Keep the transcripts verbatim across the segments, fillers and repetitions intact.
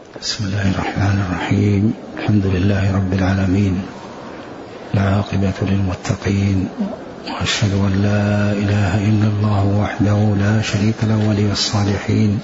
بسم الله الرحمن الرحيم. الحمد لله رب العالمين، العاقبة للمتقين، وأشهد أن لا إله إلا الله وحده لا شريك له ولي الصالحين،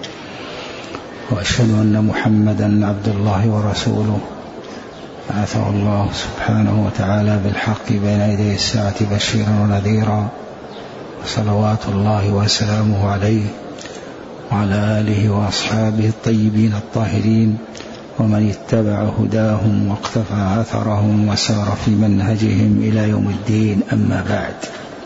وأشهد أن محمدا عبد الله ورسوله بعثه الله سبحانه وتعالى بالحق بين يدي الساعة بشيرا ونذيرا، وصلوات الله وسلامه عليه وعلى آله وأصحابه الطيبين الطاهرين، ومن اتبع هداهم واقتفى أثرهم وسار في منهجهم إلى يوم الدين. أما بعد،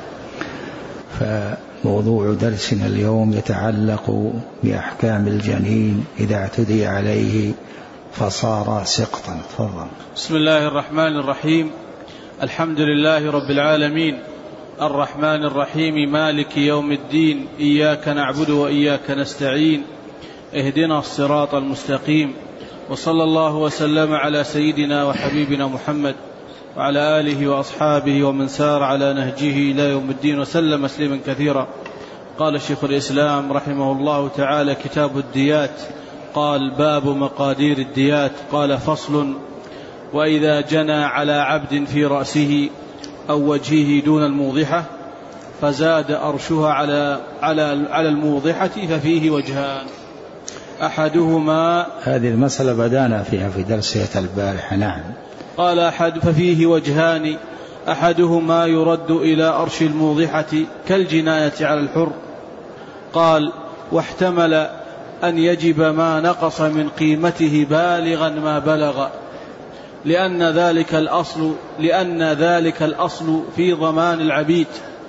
فموضوع درسنا اليوم يتعلق بأحكام الجنين إذا اعتدي عليه فصار سقطا. تفضل. بسم الله الرحمن الرحيم. الحمد لله رب العالمين، الرحمن الرحيم، مالك يوم الدين، إياك نعبد وإياك نستعين، اهدنا الصراط المستقيم، وصلى الله وسلم على سيدنا وحبيبنا محمد وعلى آله وأصحابه ومن سار على نهجه إلى يوم الدين وسلم تسليما كثيرا. قال شيخ الإسلام رحمه الله تعالى: كتاب الديات. قال: باب مقادير الديات. قال: فصل: وإذا جنى على عبد في رأسه أو وجهه دون الموضحة فزاد أرشها على, على, على الموضحة ففيه وجهان، أحدهما. هذه المسألة بدأنا فيها في درسية البارحة. نعم. قال: أحد ففيه وجهان، أحدهما يرد إلى أرش الموضحة كالجناية على الحر. قال: واحتمل أن يجب ما نقص من قيمته بالغا ما بلغ، لأن ذلك الأصل لأن ذلك الأصل في ضمان العبيد،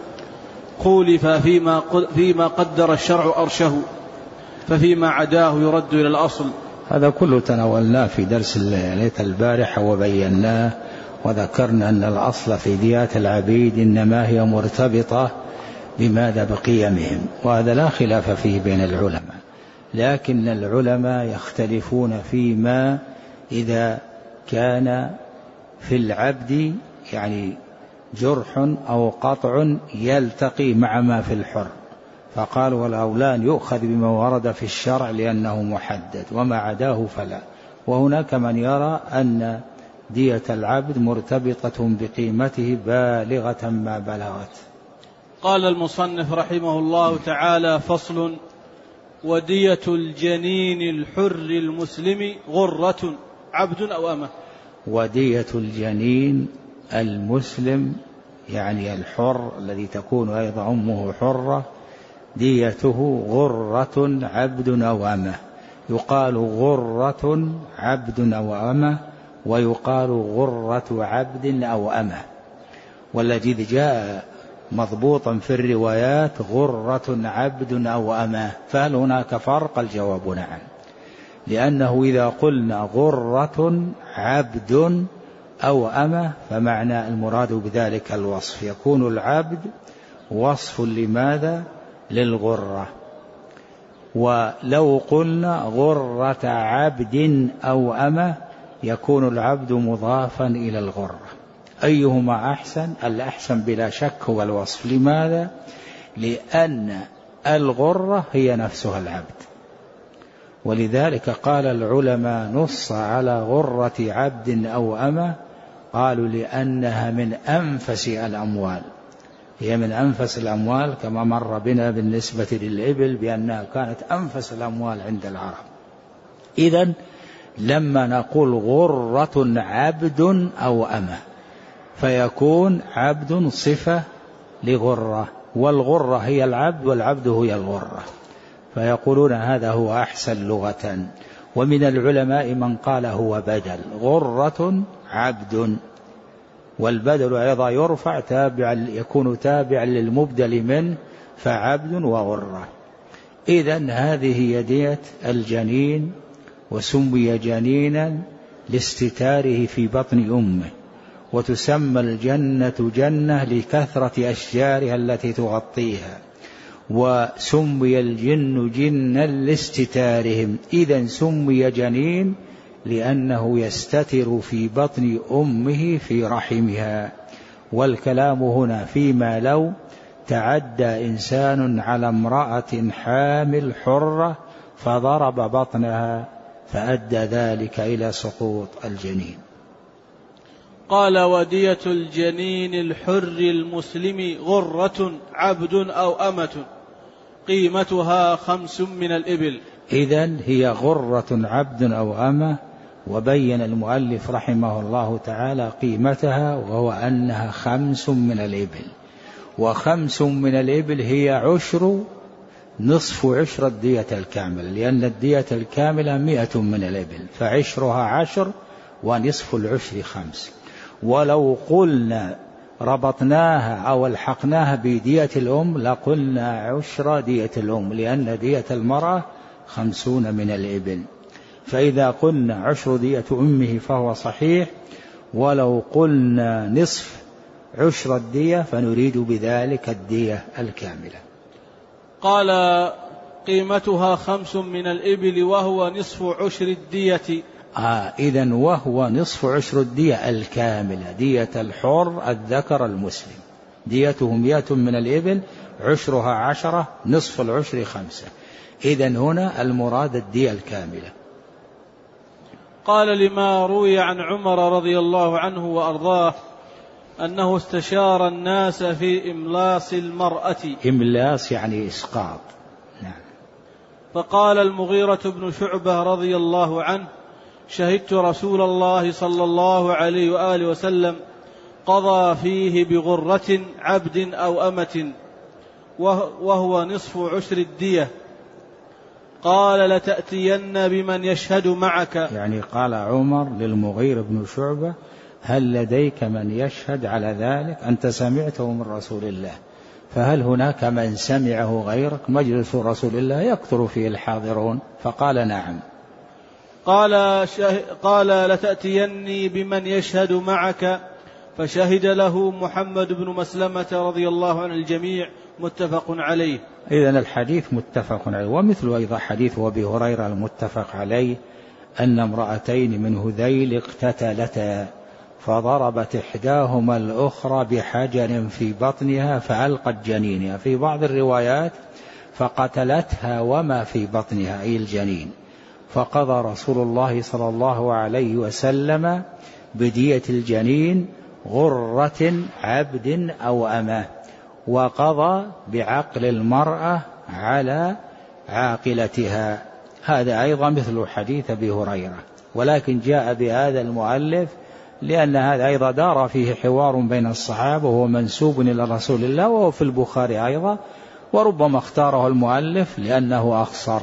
خولف فيما فيما قدر الشرع أرشه، ففيما عداه يرد إلى الأصل. هذا كله تناولناه في درس ليلة البارحة وبيناه، وذكرنا أن الأصل في ديات العبيد إنما هي مرتبطة بماذا؟ بقيمهم، وهذا لا خلاف فيه بين العلماء، لكن العلماء يختلفون فيما إذا كان في العبد يعني جرح أو قطع يلتقي مع ما في الحر، فقالوا: والأولان يؤخذ بما ورد في الشرع لأنه محدد، وما عداه فلا. وهناك من يرى أن دية العبد مرتبطة بقيمته بالغة ما بلغت. قال المصنف رحمه الله تعالى: فصل: ودية الجنين الحر المسلم غرة، عبد أو أمة. ودية الجنين المسلم يعني الحر الذي تكون أيضا أمه حرة، ديته غرة عبد أو أمة. يقال غرة عبد أو أمة، ويقال غرة عبد أو أمة، والذي جاء مضبوطا في الروايات غرة عبد أو أمة. فهل هناك فرق؟ الجواب نعم، لأنه إذا قلنا غرة عبد أو أمة فمعنى المراد بذلك الوصف، يكون العبد وصف لماذا؟ للغرة. ولو قلنا غرة عبد أو أمة يكون العبد مضافا إلى الغرة. أيهما أحسن؟ الأحسن بلا شك هو الوصف. لماذا؟ لأن الغرة هي نفسها العبد، ولذلك قال العلماء نص على غرة عبد أو أمة، قالوا لأنها من أنفس الأموال، هي من أنفس الأموال، كما مر بنا بالنسبة للإبل بأنها كانت أنفس الأموال عند العرب. إذن لما نقول غرة عبد أو أمة فيكون عبد صفة لغرة، والغرة هي العبد والعبد هي الغرة، فيقولون هذا هو أحسن لغة. ومن العلماء من قال هو بدل، غرة عبد، والبدل أيضا يرفع تابع يكون تابعا للمبدل منه، فعبد وغرة. إذن هذه يدية الجنين، وسمي جنينا لاستتاره في بطن أمه، وتسمى الجنة جنة لكثرة أشجارها التي تغطيها، وسمي الجن جنا لاستتارهم. إذن سمي جنين لأنه يستتر في بطن أمه في رحمها. والكلام هنا فيما لو تعدى إنسان على امرأة حامل حرة فضرب بطنها فأدى ذلك إلى سقوط الجنين. قال: ودية الجنين الحر المسلم غرة عبد أو أمة قيمتها خمس من الإبل. إذن هي غرة عبد أو أمة. وبين المؤلف رحمه الله تعالى قيمتها، وهو أنها خمس من الإبل. وخمس من الإبل هي عشر نصف عشر الدية الكاملة، لأن الدية الكاملة مئة من الإبل، فعشرها عشر ونصف العشر خمس. ولو قلنا ربطناها أو الحقناها بدية الأم لقلنا عشر دية الأم، لأن دية المرأة خمسون من الإبل. فإذا قلنا عشر دية أمه فهو صحيح، ولو قلنا نصف عشر الدية فنريد بذلك الدية الكاملة. قال: قيمتها خمس من الإبل وهو نصف عشر الدية. آه إذن وهو نصف عشر الدية الكاملة، دية الحر الذكر المسلم ديته مئة من الإبل، عشرها عشرة، نصف العشر خمسة. إذن هنا المراد الدية الكاملة. قال: لما روي عن عمر رضي الله عنه وأرضاه أنه استشار الناس في إملاص المرأة. إملاص يعني إسقاط. نعم. فقال المغيرة بن شعبة رضي الله عنه: شهدت رسول الله صلى الله عليه وآله وسلم قضى فيه بغرة عبد أو أمة وهو نصف عشر الدية. قال: لتأتين بمن يشهد معك. يعني قال عمر للمغيرة بن شعبة: هل لديك من يشهد على ذلك؟ أنت سمعته من رسول الله، فهل هناك من سمعه غيرك؟ مجلس رسول الله يكثر فيه الحاضرون. فقال: نعم. قال, شه... قال: لتأتيني بمن يشهد معك. فشهد له محمد بن مسلمة رضي الله عن الجميع، متفق عليه. إذن الحديث متفق عليه. ومثل أيضا حديث أبي هريرة المتفق عليه أن امرأتين من هذيل اقتتلتا فضربت إحداهما الأخرى بحجر في بطنها فألقت جنينها، في بعض الروايات فقتلتها وما في بطنها أي الجنين. فقضى رسول الله صلى الله عليه وسلم بدية الجنين غرة عبد أو أمة، وقضى بعقل المرأة على عاقلتها. هذا أيضا مثل حديث أبي هريرة، ولكن جاء بهذا المؤلف لأن هذا أيضا دار فيه حوار بين الصحابة وهو منسوب إلى رسول الله، وهو في البخاري أيضا، وربما اختاره المؤلف لأنه أخصر.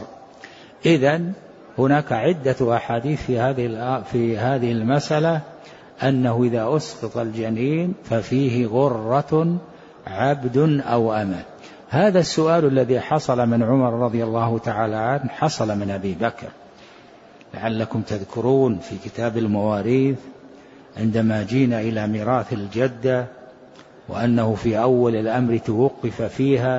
إذن هناك عدة أحاديث في هذه في هذه المسألة أنه إذا أسقط الجنين ففيه غرة عبد أو أمة. هذا السؤال الذي حصل من عمر رضي الله تعالى عنه حصل من أبي بكر، لعلكم تذكرون في كتاب المواريث عندما جينا إلى ميراث الجدة وأنه في أول الأمر توقف فيها،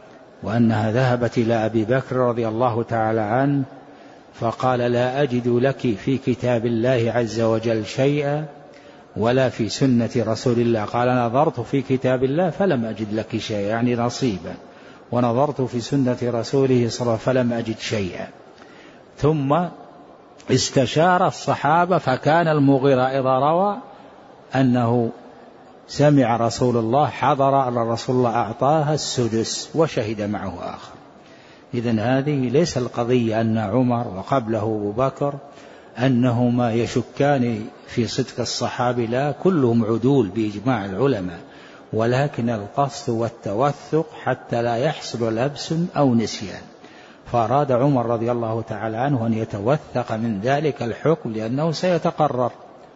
وأنها ذهبت إلى أبي بكر رضي الله تعالى عنه فقال: لا أجد لك في كتاب الله عز وجل شيئا ولا في سنة رسول الله. قال: نظرت في كتاب الله فلم أجد لك شيئا، يعني نصيبا، ونظرت في سنة رسوله صلى الله عليه وسلم فلم أجد شيئا. ثم استشار الصحابة، فكان المغيرة إذا روى أنه سمع رسول الله حضر على رسول الله أعطاها السدس وشهد معه آخر. إذن هذه ليس القضية أن عمر وقبله أبو بكر أنهما يشكان في صدق الصحابة، لا، كلهم عدول بإجماع العلماء، ولكن القصد والتوثق حتى لا يحصل لبس أو نسيان. فأراد عمر رضي الله تعالى عنه أن يتوثق من ذلك الحكم لأنه سيتقرر.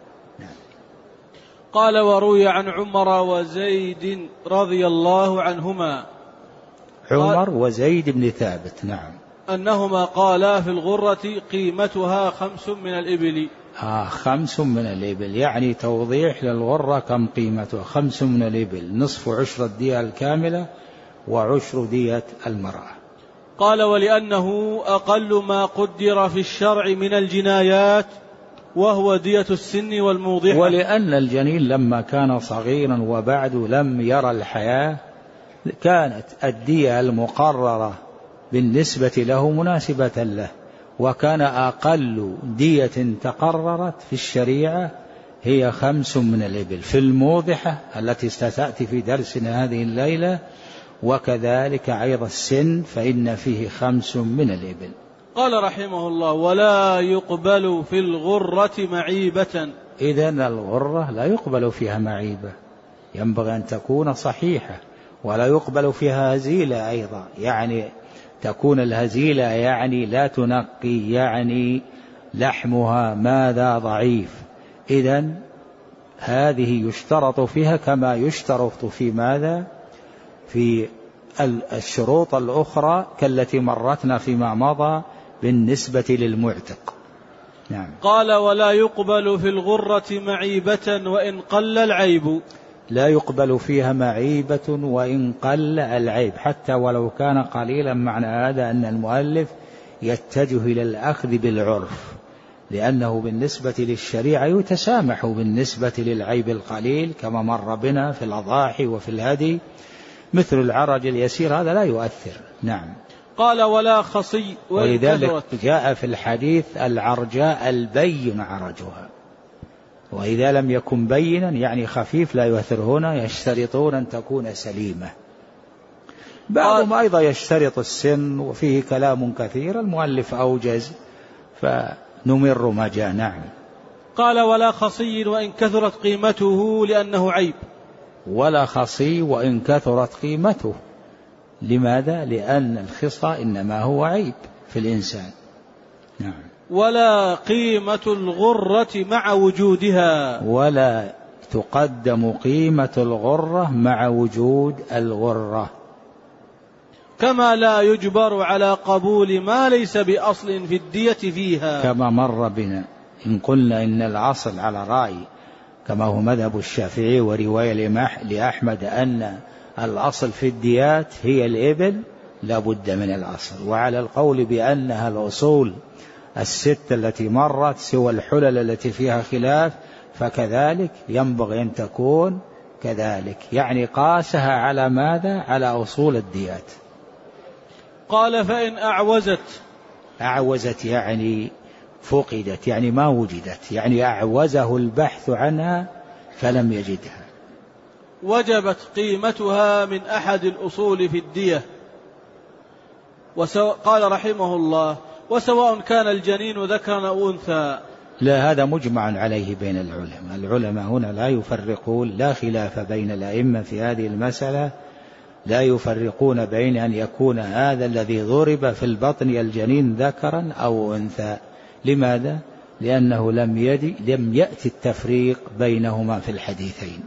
قال: وروي عن عمر وزيد رضي الله عنهما، عمر وزيد بن ثابت، نعم، أنهما قالا في الغرة قيمتها خمس من الإبل. آه خمس من الإبل، يعني توضيح للغرة كم قيمتها. خمس من الإبل نصف عشر الدية الكاملة وعشر دية المرأة. قال: ولأنه أقل ما قدر في الشرع من الجنايات، وهو دية السن والموضحة. ولأن الجنين لما كان صغيرا وبعد لم يرى الحياة كانت الدية المقررة بالنسبة له مناسبة له، وكان أقل دية تقررت في الشريعة هي خمس من الإبل في الموضحة التي ستأتي في درسنا هذه الليلة، وكذلك عيض السن فإن فيه خمس من الإبل. قال رحمه الله: ولا يقبل في الغرة معيبة. إذن الغرة لا يقبل فيها معيبة، ينبغي أن تكون صحيحة، ولا يقبل فيها هزيلة أيضا، يعني تكون الهزيلة يعني لا تنقي، يعني لحمها ماذا ضعيف. إذن هذه يشترط فيها كما يشترط في ماذا في الشروط الأخرى كالتي مرتنا فيما مضى بالنسبة للمعتق. نعم. قال: ولا يقبل في الغرة معيبة وإن قل العيب. لا يقبل فيها معيبة وإن قل العيب، حتى ولو كان قليلا. معنى هذا أن المؤلف يتجه إلى الأخذ بالعرف، لأنه بالنسبة للشريعة يتسامح بالنسبة للعيب القليل كما مر بنا في الأضاحي وفي الهدي، مثل العرج اليسير هذا لا يؤثر. نعم. قال: ولا خصي وإن كثرت. ولذلك جاء في الحديث العرجاء البين عرجها، وإذا لم يكن بينا يعني خفيف لا يؤثر، هنا يشترطون أن تكون سليمة. بعضهم أيضا يشترط السن، وفيه كلام كثير، المؤلف أوجز فنمر ما جاء. نعم. قال: ولا خصي وإن كثرت قيمته لأنه عيب. ولا خصي وإن كثرت قيمته. لماذا؟ لأن الخصى إنما هو عيب في الإنسان. نعم. ولا قيمة الغرة مع وجودها. ولا تقدم قيمة الغرة مع وجود الغرة. كما لا يجبر على قبول ما ليس بأصل في الدية فيها، كما مر بنا. إن قلنا إن الأصل على رأي كما هو مذهب الشافعي ورواية لأحمد أن الأصل في الديات هي الإبل، لا بد من الأصل. وعلى القول بأنها الأصول الست التي مرت سوى الحلل التي فيها خلاف، فكذلك ينبغي أن تكون كذلك، يعني قاسها على ماذا؟ على أصول الديات. قال: فإن أعوزت. أعوزت يعني فقدت، يعني ما وجدت، يعني أعوزه البحث عنها فلم يجدها، وجبت قيمتها من أحد الأصول في الدية. قال رحمه الله: وسواء كان الجنين ذكرا أو أنثى. لا، هذا مجمع عليه بين العلماء. العلماء هنا لا يفرقون، لا خلاف بين الأئمة في هذه المسألة، لا يفرقون بين أن يكون هذا الذي ضرب في البطن الجنين ذكرا أو أنثى. لماذا؟ لأنه لم يدي لم يأتي التفريق بينهما في الحديثين.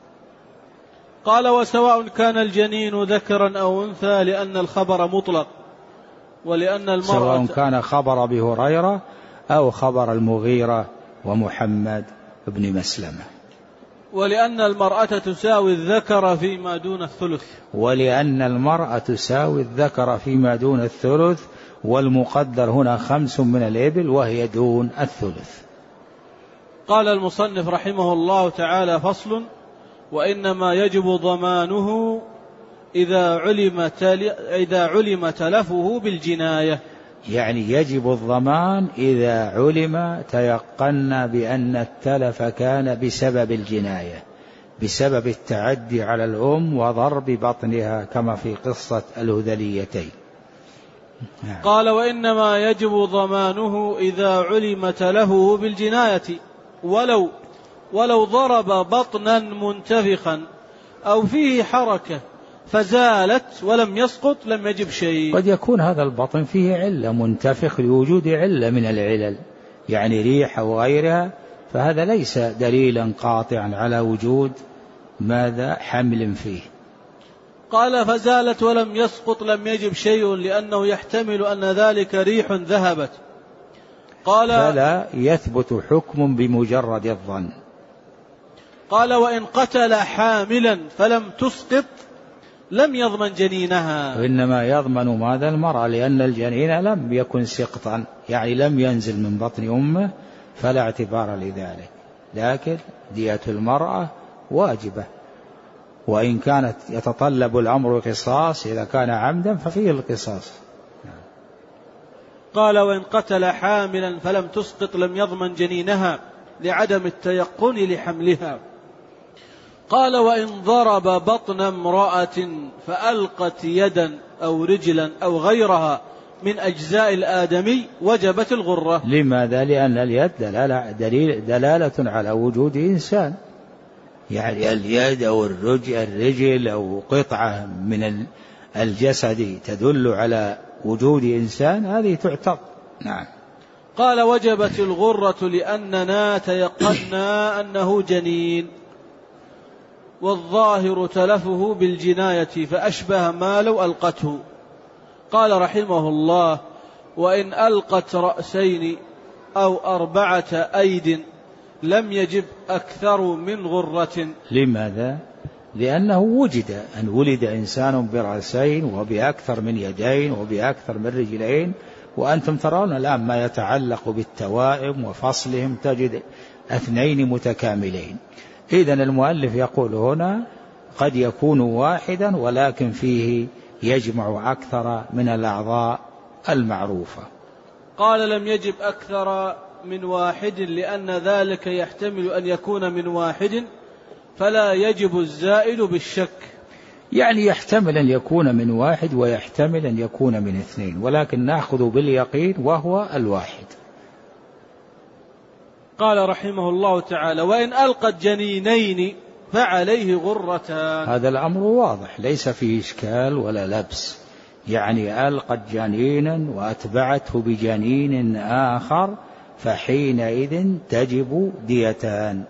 قال: وسواء كان الجنين ذكرا أو أنثى، لأن الخبر مطلق، ولأن المرأة سواء كان خبر أبي هريرة أو خبر المغيرة ومحمد بن مسلمة، ولأن المرأة تساوي الذكر فيما دون الثلث، ولأن المرأة تساوي الذكر فيما دون الثلث، والمقدر هنا خمس من الإبل وهي دون الثلث. قال المصنف رحمه الله تعالى: فصل: وإنما يجب ضمانه إذا علم إذا علم تلفه بالجناية. يعني يجب الضمان إذا علم تيقن بأن التلف كان بسبب الجناية، بسبب التعدي على الأم وضرب بطنها كما في قصة الهذليتين. قال: وإنما يجب ضمانه إذا علم تلفه بالجناية، ولو ولو ضرب بطنا منتفخا أو فيه حركة فزالت ولم يسقط لم يجب شيء. قد يكون هذا البطن فيه علة، منتفخ لوجود علة من العلل، يعني ريح أو غيرها، فهذا ليس دليلا قاطعا على وجود ماذا حمل فيه. قال: فزالت ولم يسقط لم يجب شيء، لأنه يحتمل أن ذلك ريح ذهبت. قال: فلا يثبت حكم بمجرد الظن. قال: وإن قتل حاملا فلم تسقط لم يضمن جنينها. وإنما يضمن ماذا؟ المرأة، لأن الجنين لم يكن سقطا، يعني لم ينزل من بطن أمه، فلا اعتبار لذلك. لكن دية المرأة واجبة، وإن كانت يتطلب الأمر قصاص إذا كان عمدا ففيه القصاص. قال: وإن قتل حاملا فلم تسقط لم يضمن جنينها لعدم التيقن لحملها. قال: وإن ضرب بطن امرأة فألقت يدا أو رجلا أو غيرها من أجزاء الآدمي وجبت الغرة. لماذا؟ لأن اليد دلالة, دليل دلالة على وجود إنسان، يعني اليد أو الرجل أو قطعة من الجسد تدل على وجود إنسان، هذه تعتبر. نعم. قال: وجبت الغرة لأننا تيقنا أنه جنين، والظاهر تلفه بالجناية فأشبه ما لو ألقته. قال رحمه الله: وإن ألقت رأسين أو أربعة أيد لم يجب أكثر من غرة. لماذا؟ لأنه وجد أن ولد إنسان برأسين وبأكثر من يدين وبأكثر من رجلين، وأنتم ترون الآن ما يتعلق بالتوائم وفصلهم تجد اثنين متكاملين. إذن المؤلف يقول هنا قد يكون واحدا ولكن فيه يجمع أكثر من الأعضاء المعروفة. قال: لم يجب أكثر من واحد لأن ذلك يحتمل أن يكون من واحد فلا يجب الزائد بالشك. يعني يحتمل أن يكون من واحد ويحتمل أن يكون من اثنين، ولكن نأخذ باليقين وهو الواحد. قال رحمه الله تعالى: وإن ألقت جنينين فعليه غرتان. هذا الأمر واضح ليس فيه إشكال ولا لبس، يعني ألقت جنينا وأتبعته بجنين آخر فحينئذ تجب ديتان.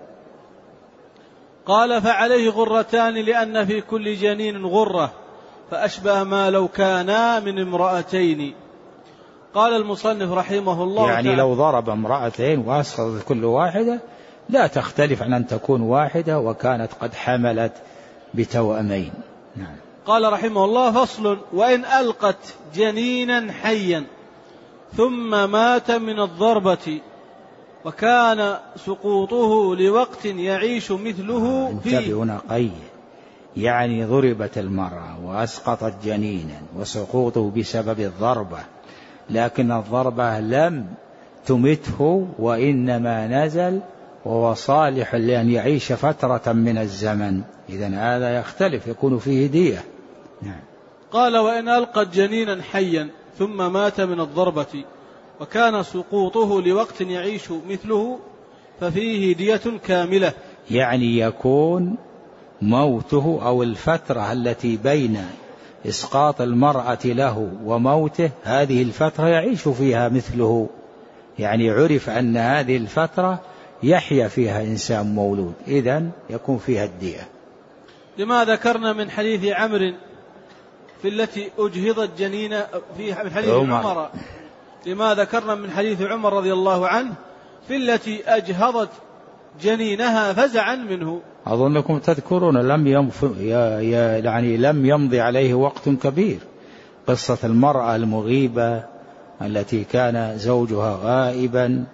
قال: فعليه غرتان لأن في كل جنين غرة فأشبه ما لو كانا من امرأتين. قال المصنف رحمه الله يعني تعالى: لو ضرب امرأتين وأسقطت كل واحدة لا تختلف عن أن تكون واحدة وكانت قد حملت بتوأمين. نعم. قال رحمه الله: فصل: وإن ألقت جنينا حيا ثم مات من الضربة وكان سقوطه لوقت يعيش مثله فيه. انتبه هنا قيد، يعني ضربت المرأة وأسقطت جنينا وسقوطه بسبب الضربة، لكن الضربة لم تمته وإنما نزل وهو صالح لأن يعيش فترة من الزمن، إذن هذا يختلف يكون فيه دية. نعم. قال: وإن ألقت جنينا حيا ثم مات من الضربة وكان سقوطه لوقت يعيش مثله ففيه دية كاملة. يعني يكون موته أو الفترة التي بين إسقاط المرأة له وموته هذه الفترة يعيش فيها مثله، يعني عرف أن هذه الفترة يحيا فيها إنسان مولود، إذن يكون فيها الدية. لما ذكرنا من حديث عمرو في التي أجهضت جنين في حديث عمر, عمر لما ذكرنا من حديث عمر رضي الله عنه في التي أجهضت جنينها فزعا منه. أظنكم تذكرون لم يمف... يعني لم يمضي عليه وقت كبير، قصة المرأة المغيبة التي كان زوجها غائبا،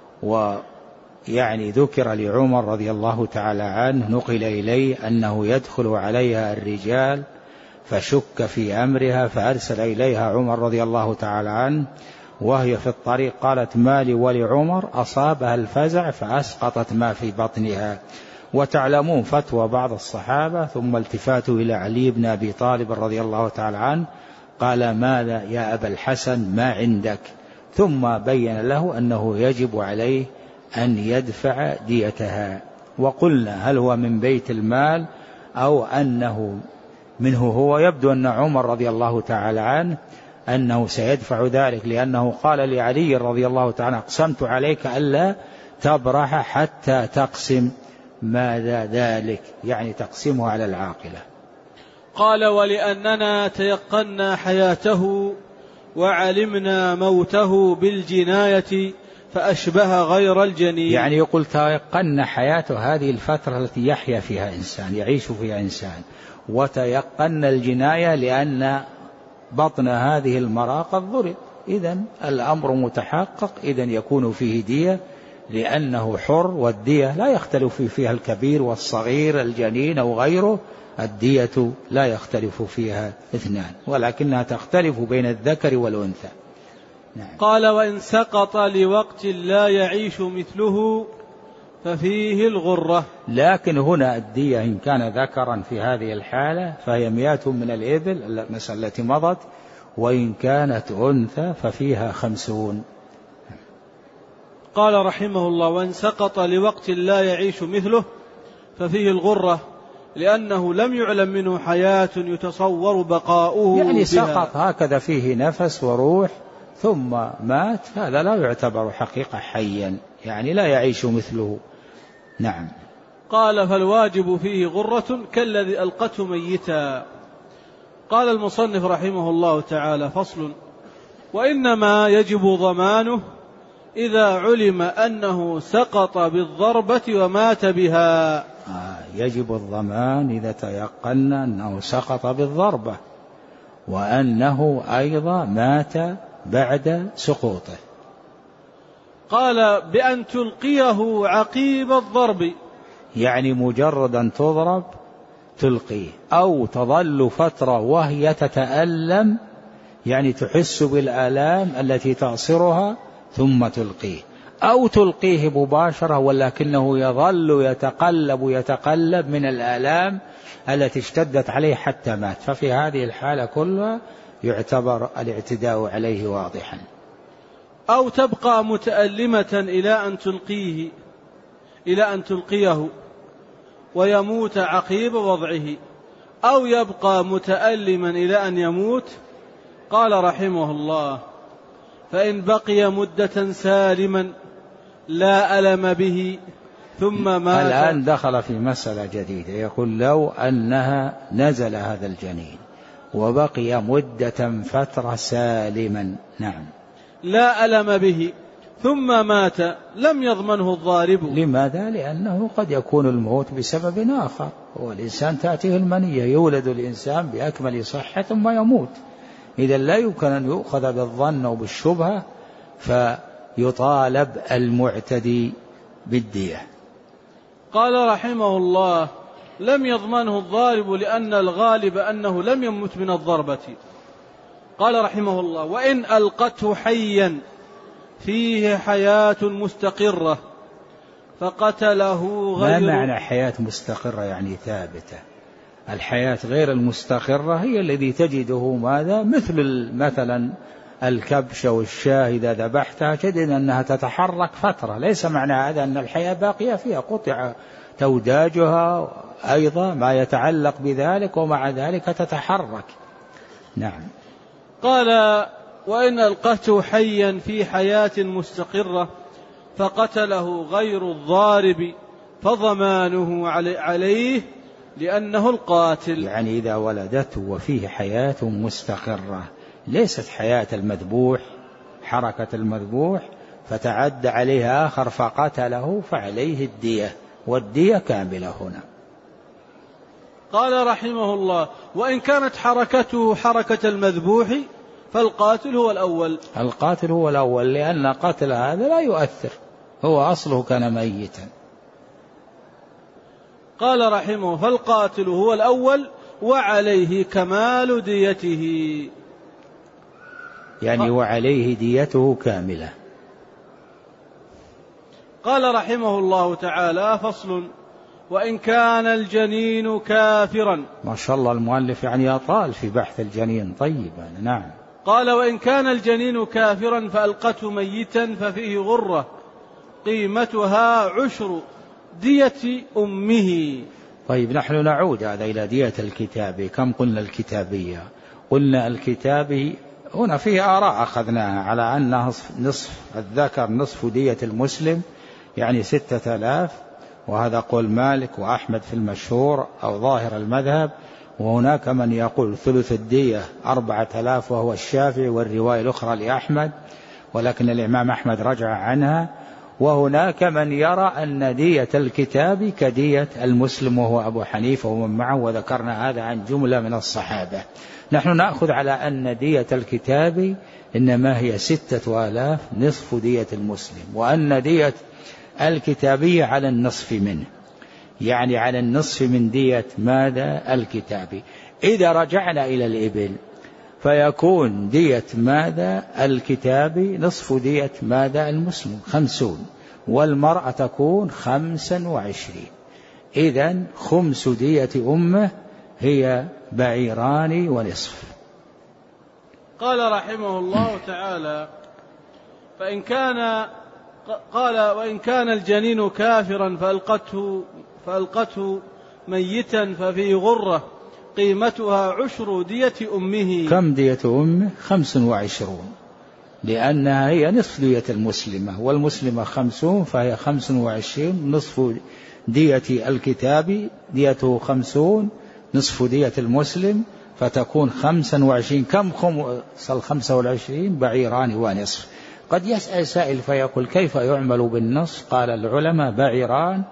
ويعني ذكر لعمر رضي الله تعالى عنه نقل إليه أنه يدخل عليها الرجال فشك في أمرها فأرسل إليها عمر رضي الله تعالى عنه وهي في الطريق قالت: مالي ولعمر، أصابها الفزع فأسقطت ما في بطنها. وتعلمون فتوى بعض الصحابة ثم التفاته إلى علي بن أبي طالب رضي الله تعالى عنه قال: ماذا يا أبا الحسن ما عندك؟ ثم بين له أنه يجب عليه أن يدفع ديتها. وقلنا هل هو من بيت المال أو أنه منه هو؟ يبدو أن عمر رضي الله تعالى عنه أنه سيدفع ذلك، لأنه قال لعلي رضي الله تعالى: أقسمت عليك ألا تبرح حتى تقسم ماذا ذلك، يعني تقسمه على العاقلة. قال: ولأننا تيقنا حياته وعلمنا موته بالجناية فأشبه غير الجنين. يعني يقول تيقنا حياته هذه الفترة التي يحيا فيها إنسان يعيش فيها إنسان، وتيقنا الجناية لأن بطن هذه المرأة قد ضرب، إذن الأمر متحقق، إذن يكون فيه دية لأنه حر، والدية لا يختلف فيها الكبير والصغير الجنين أو غيره، الدية لا يختلف فيها اثنان، ولكنها تختلف بين الذكر والأنثى. نعم. قال وإن سقط لوقت لا يعيش مثله ففيه الغرة. لكن هنا الدية إن كان ذكرا في هذه الحالة فهي مئة من الإبل المسألة التي مضت، وإن كانت أنثى ففيها خمسون. قال رحمه الله وإن سقط لوقت لا يعيش مثله ففيه الغرة لأنه لم يعلم منه حياة يتصور بقاؤه يعني بها. سقط هكذا فيه نفس وروح ثم مات، هذا لا يعتبر حقيقة حيا، يعني لا يعيش مثله. نعم. قال فالواجب فيه غرة كالذي ألقته ميتا. قال المصنف رحمه الله تعالى فصل وإنما يجب ضمانه إذا علم أنه سقط بالضربة ومات بها. آه يجب الضمان إذا تيقنا أنه سقط بالضربة وأنه أيضا مات بعد سقوطه. قال بأن تلقيه عقيب الضرب، يعني مجرد أن تضرب تلقيه، أو تظل فترة وهي تتألم، يعني تحس بالآلام التي تعصرها ثم تلقيه، أو تلقيه مباشرة ولكنه يظل يتقلب يتقلب من الآلام التي اشتدت عليه حتى مات، ففي هذه الحالة كلها يعتبر الاعتداء عليه واضحا. أو تبقى متألمة إلى أن تلقيه إلى أن تلقيه ويموت عقيب وضعه، أو يبقى متألما إلى أن يموت. قال رحمه الله فإن بقي مدة سالما لا ألم به ثم مات. الآن دخل في مسألة جديدة، يقول لو أنها نزل هذا الجنين وبقي مدة فترة سالما، نعم، لا ألم به ثم مات لم يضمنه الضارب. لماذا؟ لأنه قد يكون الموت بسبب آخر، والإنسان تأتيه المنية، يولد الإنسان بأكمل صحة ثم يموت، إذا لا يمكن أن يؤخذ بالظن وبالشبهة فيطالب المعتدي بالدية. قال رحمه الله لم يضمنه الضارب لأن الغالب أنه لم يمت من الضربة. قال رحمه الله وإن ألقته حيا فيه حياة مستقرة فقتله غير. ما معنى حياة مستقرة؟ يعني ثابتة. الحياة غير المستقرة هي الذي تجده ماذا مثل مثلا الكبش والشاة إذا ذبحتها تجد أنها تتحرك فترة، ليس معنى هذا أن الحياة باقية فيها، قطع توداجها أيضا ما يتعلق بذلك ومع ذلك تتحرك. نعم. قال وإن ألقته حيا في حياة مستقرة فقتله غير الضارب فضمانه عليه لأنه القاتل. يعني إذا ولدته وفيه حياة مستقرة ليست حياة المذبوح، حركة المذبوح، فتعدى عليه آخر فقتله فعليه الدية، والدية كاملة هنا. قال رحمه الله وإن كانت حركته حركة المذبوح فالقاتل هو الأول. القاتل هو الأول لأن قتل هذا لا يؤثر، هو أصله كان ميتا. قال رحمه فالقاتل هو الأول وعليه كمال ديته، يعني وعليه ديته كاملة. قال رحمه الله تعالى فصل وإن كان الجنين كافرا. ما شاء الله المؤلف يعني يطال في بحث الجنين. طيب. نعم. قال وإن كان الجنين كافرا فألقته ميتا ففيه غرة قيمتها عشر دية أمه. طيب نحن نعود هذا إلى دية الكتابي. كم قلنا الكتابية؟ قلنا الكتابي هنا فيه آراء أخذناها على أن نصف الذكر نصف دية المسلم، يعني ستة آلاف، وهذا قول مالك وأحمد في المشهور أو ظاهر المذهب، وهناك من يقول ثلث الدية أربعة آلاف وهو الشافعي، والرواية الأخرى لأحمد ولكن الإمام أحمد رجع عنها، وهناك من يرى أن دية الكتاب كدية المسلم وهو أبو حنيفة ومن معه، وذكرنا هذا عن جملة من الصحابة. نحن نأخذ على أن دية الكتاب إنما هي ستة آلاف نصف دية المسلم، وأن دية الكتابية على النصف منه، يعني على النصف من دية ماذا؟ الكتابي. إذا رجعنا إلى الإبل فيكون دية ماذا الكتابي نصف دية ماذا المسلم خمسون، والمرأة تكون خمسا وعشرين. إذن خمس دية أمه هي بعيران ونصف. قال رحمه الله تعالى: فإن كان قال وإن كان الجنين كافرا فألقته, فألقته ميتا ففي غرة قيمتها عشر دية أمه. كم دية أمه؟ خمس وعشرون، لأنها هي نصف دية المسلمة، والمسلمة خمسون فهي خمس وعشرين، نصف دية الكتاب ديته خمسون، نصف دية المسلم فتكون خمسا وعشرين. كم خمس الخمسة والعشرين؟ بعيران ونصف. قد يسأل سائل فيقول: كيف يعمل بالنصف؟ قال العلماء: بعيران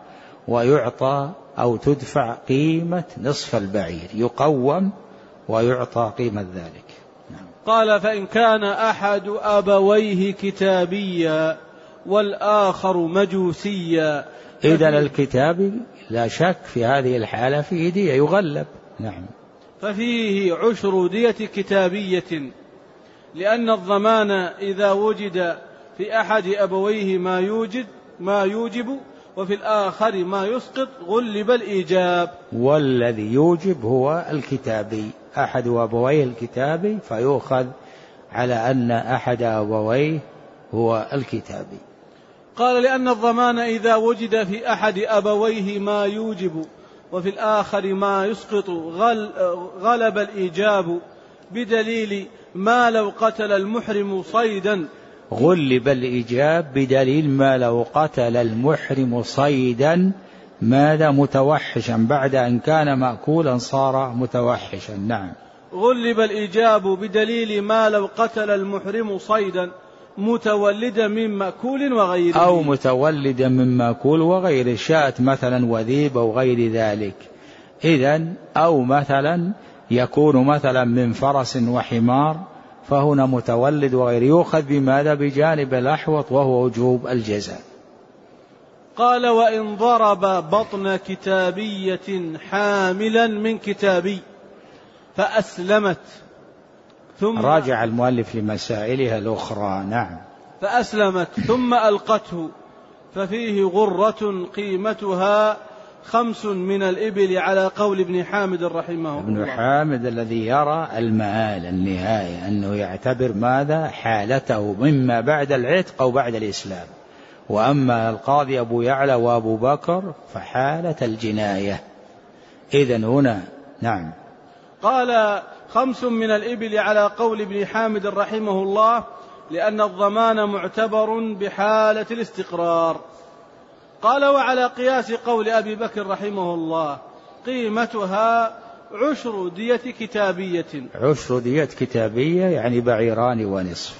ويعطى أو تدفع قيمة نصف البعير، يقوم ويعطى قيمة ذلك. نعم. قال: فإن كان أحد أبويه كتابيا والآخر مجوسيا. إذن الكتابي لا شك في هذه الحالة فيه دية يغلب. نعم. ففيه عشر دية كتابية، لأن الضمان إذا وجد في أحد أبويه ما يوجد ما يوجب وفي الآخر ما يسقط غلب الإيجاب. والذي يوجب هو الكتابي، أحد أبويه الكتابي، فيؤخذ على أن أحد أبويه هو الكتابي. قال: لأن الضمان إذا وجد في أحد أبويه ما يوجب وفي الآخر ما يسقط غل غلب الإيجاب، بدليل ما لو قتل المحرم صيدا. غلب الإيجاب بدليل ما لو قتل المحرم صيدا ماذا متوحشا، بعد أن كان مأكولا صار متوحشا. نعم. غلب الإيجاب بدليل ما لو قتل المحرم صيدا متولدا من مأكول وغيره، أو متولدا من مأكول وغيره، شاة مثلا وذيب أو غير ذلك. إذن أو مثلا يكون مثلا من فرس وحمار، فهنا متولد وغيره، يؤخذ بماذا؟ بجانب الأحوط وهو وجوب الجزاء. قال: وإن ضرب بطن كتابية حاملا من كتابي فأسلمت ثم راجع المؤلف لمسائلها الأخرى. نعم. فأسلمت ثم ألقته ففيه غرة قيمتها خمس من الإبل على قول ابن حامد رحمه ابن الله. حامد الذي يرى المآل النهاية أنه يعتبر ماذا؟ حالته مما بعد العتق أو بعد الإسلام. وأما القاضي أبو يعلى وأبو بكر فحالة الجناية. إذن هنا نعم. قال: خمس من الإبل على قول ابن حامد رحمه الله، لأن الضمان معتبر بحالة الاستقرار. قال: وعلى قياس قول أبي بكر رحمه الله قيمتها عشر دية كتابية. عشر دية كتابية يعني بعيران ونصف.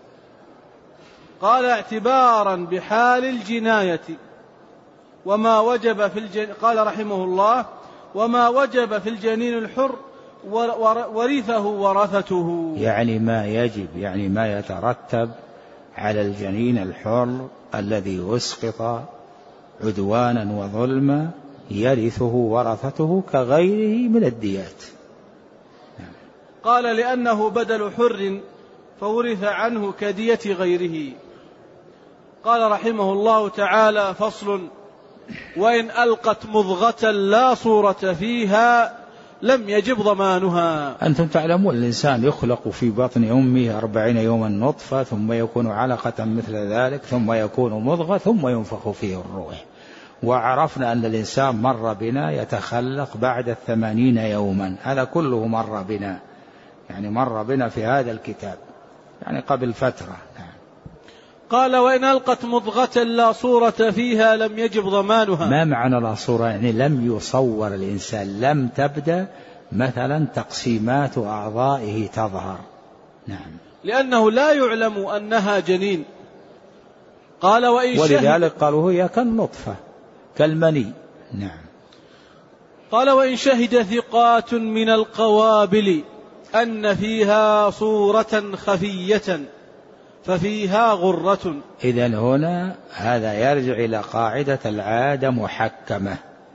قال: اعتبارا بحال الجناية وما وجب في الجن... قال رحمه الله: وما وجب في الجنين الحر ورثه ورثته، يعني ما يجب، يعني ما يترتب على الجنين الحر الذي أسقط عدوانا وظلما يرثه ورثته كغيره من الديات. قال: لأنه بدل حر فورث عنه كدية غيره. قال رحمه الله تعالى: فصل: وإن ألقت مضغة لا صورة فيها لم يجب ضمانها. أنتم تعلمون الإنسان يخلق في بطن أمه أربعين يوما نطفة، ثم يكون علقة مثل ذلك، ثم يكون مضغة، ثم ينفخ فيه الروح. وعرفنا أن الإنسان مر بنا يتخلق بعد الثمانين يوما، هذا كله مر بنا، يعني مر بنا في هذا الكتاب يعني قبل فترة. قال: وإن ألقت مضغة لا صورة فيها لم يجب ضمانها. ما معنى لا صورة؟ يعني لم يصور الإنسان، لم تبدأ مثلا تقسيمات أعضائه تظهر. نعم. لأنه لا يعلم أنها جنين. قال: وإن ولذلك قالوا هي كالنطفة كالمني. نعم. قال: وإن شهد ثقات من القوابل أن فيها صورة خفية ففيها غرة. إذن هنا هذا يرجع إلى قاعدة العادة محكمة،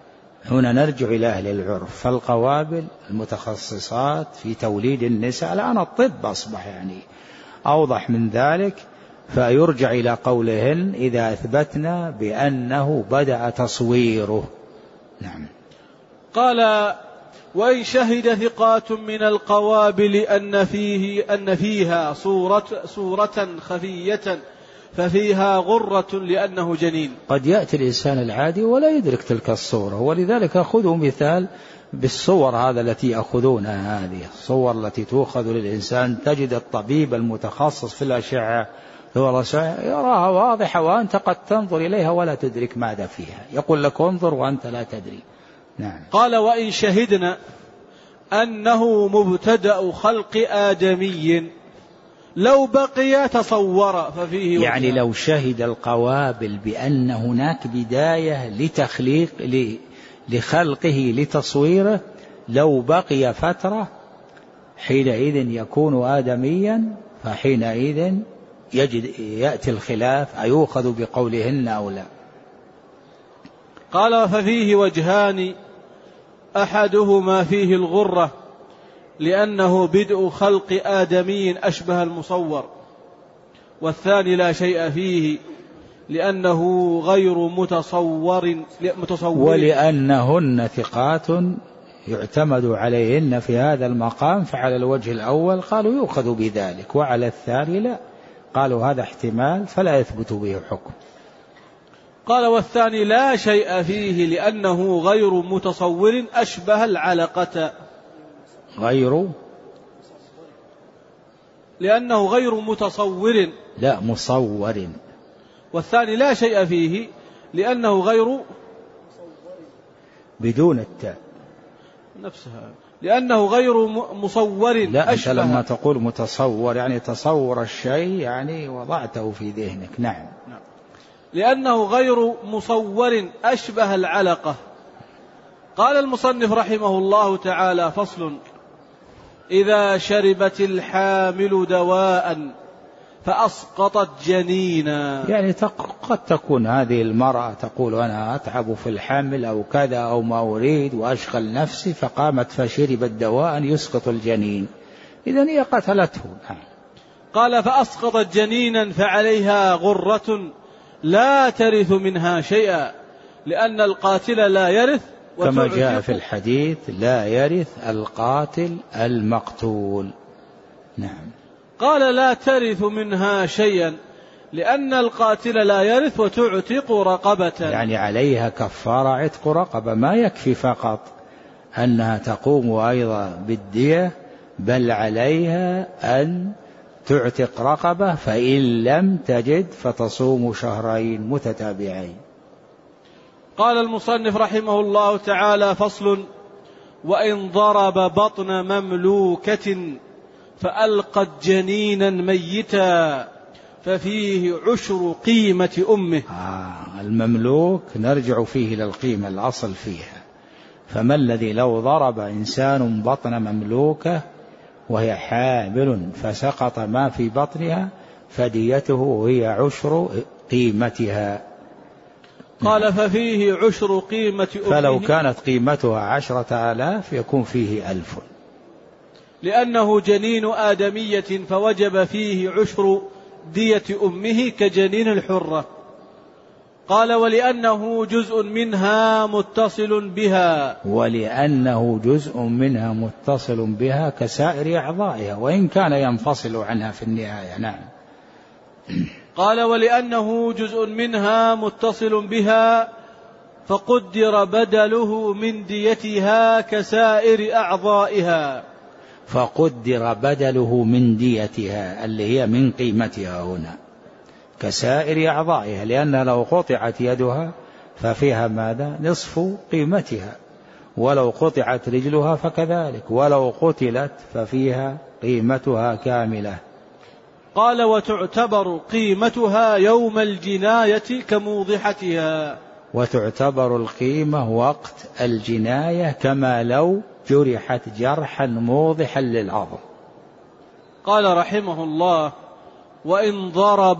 هنا نرجع إلى أهل العرف، فالقوابل المتخصصات في توليد النساء، الآن الطب أصبح يعني أوضح من ذلك، فيرجع إلى قولهن إذا أثبتنا بأنه بدأ تصويره. نعم. قال: وإن شهد ثقات من القوابل أن فيه أن فيها صورة, صورة خفية ففيها غرة لأنه جنين. قد يأتي الإنسان العادي ولا يدرك تلك الصورة، ولذلك أخذوا مثال بالصور هذا التي يأخذونها، هذه الصور التي تؤخذ للإنسان، تجد الطبيب المتخصص في الأشعة يراها واضحة وأنت قد تنظر إليها ولا تدرك ماذا فيها، يقول لك انظر وأنت لا تدري. نعم. قال: وإن شهدنا أنه مبتدأ خلق آدمي لو بقي تصور ففيه وجه. يعني لو شهد القوابل بأن هناك بداية لتخليق لخلقه لتصويره، لو بقي فترة حينئذ يكون آدميا، فحينئذ يجد يأتي الخلاف أيؤخذ بقولهن أو لا. قال: ففيه وجهان، أحدهما فيه الغرة لأنه بدء خلق آدمي أشبه المصور، والثاني لا شيء فيه لأنه غير متصور, متصور ولأنهن ثقات يعتمد عليهن في هذا المقام، فعلى الوجه الأول قالوا يؤخذ بذلك، وعلى الثاني لا، قالوا هذا احتمال فلا يثبت به حكم. قال: والثاني لا شيء فيه لأنه غير متصور أشبه العلقة. غير لأنه غير متصور، لا مصور. والثاني لا شيء فيه لأنه غير بدون التاء نفسها، لأنه غير مصور. لا، أنت لما تقول متصور يعني تصور الشيء يعني وضعته في ذهنك. نعم. لأنه غير مصور أشبه العلقة. قال المصنف رحمه الله تعالى: فصل: إذا شربت الحامل دواء فأسقطت جنينا. يعني قد تكون هذه المرأة تقول أنا أتعب في الحمل أو كذا أو ما أريد وأشغل نفسي، فقامت فشربت دواء يسقط الجنين، إذن هي قتلته. قال: فأسقطت جنينا فعليها غرة لا ترث منها شيئا لأن القاتل لا يرث، كما جاء في الحديث: لا يرث القاتل المقتول. نعم. قال: لا ترث منها شيئا لأن القاتل لا يرث وتعتق رقبة. يعني عليها كفارة عتق رقبة، ما يكفي فقط أنها تقوم أيضا بالدية، بل عليها أن تعتق رقبة، فإن لم تجد فتصوم شهرين متتابعين. قال المصنف رحمه الله تعالى: فصل: وإن ضرب بطن مملوكة فألقت جنينا ميتا ففيه عشر قيمة أمه. آه المملوك نرجع فيه إلى القيمة الأصل فيها، فما الذي لو ضرب إنسان بطن مملوكة وهي حامل فسقط ما في بطنها فديته هي عشر قيمتها. قال: ففيه عشر قيمة أمه، فلو كانت قيمتها عشرة آلاف يكون فيه ألف، لأنه جنين آدمية فوجب فيه عشر دية أمه كجنين الحرة. قال: ولأنه جزء منها متصل بها، ولأنه جزء منها متصل بها كسائر أعضائها وإن كان ينفصل عنها في النهاية. نعم. قال: ولأنه جزء منها متصل بها فقدر بدله من ديتها كسائر أعضائها. فقدر بدله من ديتها اللي هي من قيمتها هنا كسائر أعضائها، لأن لو قطعت يدها ففيها ماذا؟ نصف قيمتها، ولو قطعت رجلها فكذلك، ولو قتلت ففيها قيمتها كاملة. قال: وتعتبر قيمتها يوم الجناية كموضحتها. وتعتبر القيمة وقت الجناية كما لو جرحت جرحا موضحا للعظم. قال رحمه الله: وإن ضرب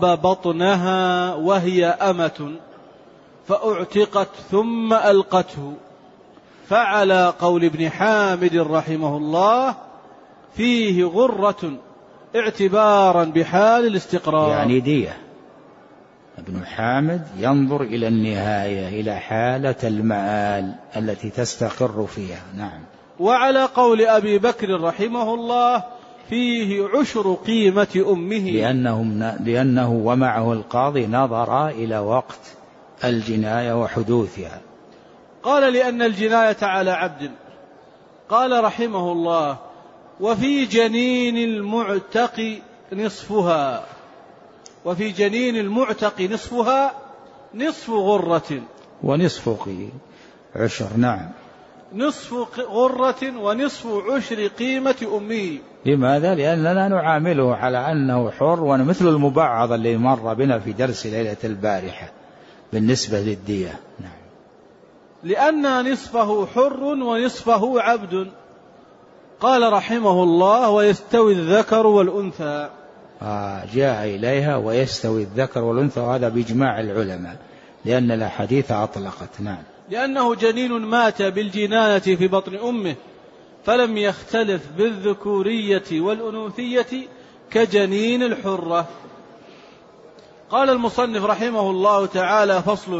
بطنها وهي أمة فأعتقت ثم ألقته. فعلى قول ابن حامد رحمه الله فيه غرة اعتبارا بحال الاستقرار، يعني دية. ابن حامد ينظر إلى النهاية، إلى حالة المآل التي تستقر فيها. نعم. وعلى قول أبي بكر رحمه الله فيه عشر قيمة أمه، لأنه, لأنه ومعه القاضي نظر إلى وقت الجناية وحدوثها. قال لأن الجناية على عبد. قال رحمه الله وفي جنين المعتق نصفها، وفي جنين المعتق نصفها نصف غرة ونصف عشر. نعم. نصف غرة ونصف عشر قيمة أمه. لماذا؟ لأننا نعامله على أنه حر، ومثل المبعض اللي مر بنا في درس ليلة البارحة بالنسبة للدية. نعم. لأن نصفه حر ونصفه عبد. قال رحمه الله ويستوي الذكر والأنثى. آه جاء إليها ويستوي الذكر والأنثى، وهذا بإجماع العلماء لأن الأحاديث أطلقت. نعم. لأنه جنين مات بالجنانة في بطن أمه فلم يختلف بالذكورية والأنوثية كجنين الحرة. قال المصنف رحمه الله تعالى فصل: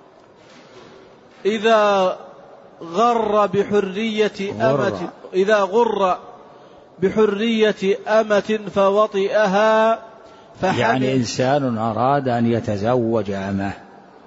إذا غر بحرية أمة إذا غر بحرية أمة فوطئها فحمل. يعني إنسان أراد أن يتزوج أمه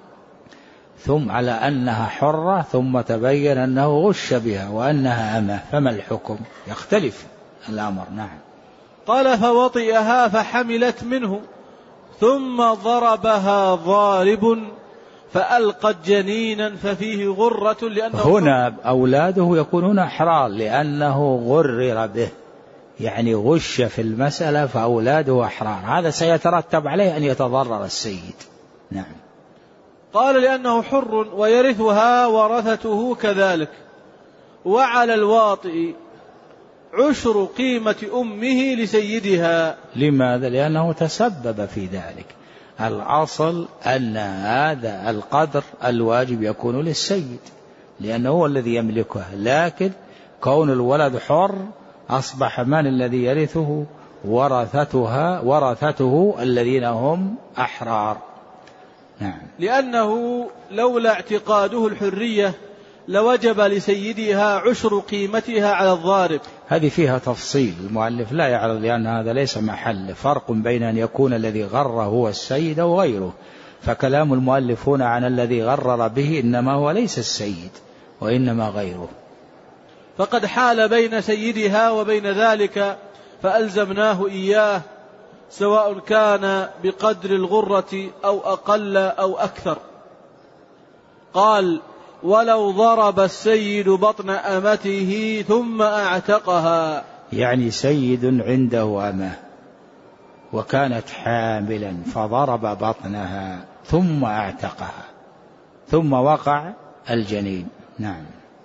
ثم على أنها حرة، ثم تبين أنه غش بها وأنها أمه، فما الحكم؟ يختلف الأمر. نعم. قال فوطئها فحملت منه ثم ضربها ضارب فألقت جنينا ففيه غرة، لأنه هنا أولاده يكونون أحرار لأنه غرر به، يعني غش في المسألة فأولاده أحرار، هذا سيترتب عليه أن يتضرر السيد. نعم. قال لأنه حر ويرثها ورثته كذلك. وعلى الواطئ عشر قيمة أمه لسيدها. لماذا؟ لأنه تسبب في ذلك. الأصل أن هذا القدر الواجب يكون للسيد لأنه هو الذي يملكه، لكن كون الولد حر أصبح من الذي يرثه؟ ورثتها ورثته الذين هم أحرار. نعم. لأنه لولا اعتقاده الحرية لوجب لسيدها عشر قيمتها على الضارب. هذه فيها تفصيل، المؤلف لا يعرض لأن هذا ليس محل، فرق بين أن يكون الذي غر هو السيد أو غيره، فكلام المؤلف هنا عن الذي غرر به إنما هو ليس السيد وإنما غيره. فقد حال بين سيدها وبين ذلك فألزمناه إياه سواء كان بقدر الغرة أو أقل أو أكثر. قال ولو ضرب السيد بطن أمته ثم أعتقها، يعني سيد عنده أمه وكانت حاملا فضرب بطنها ثم أعتقها ثم وقع الجنين. نعم.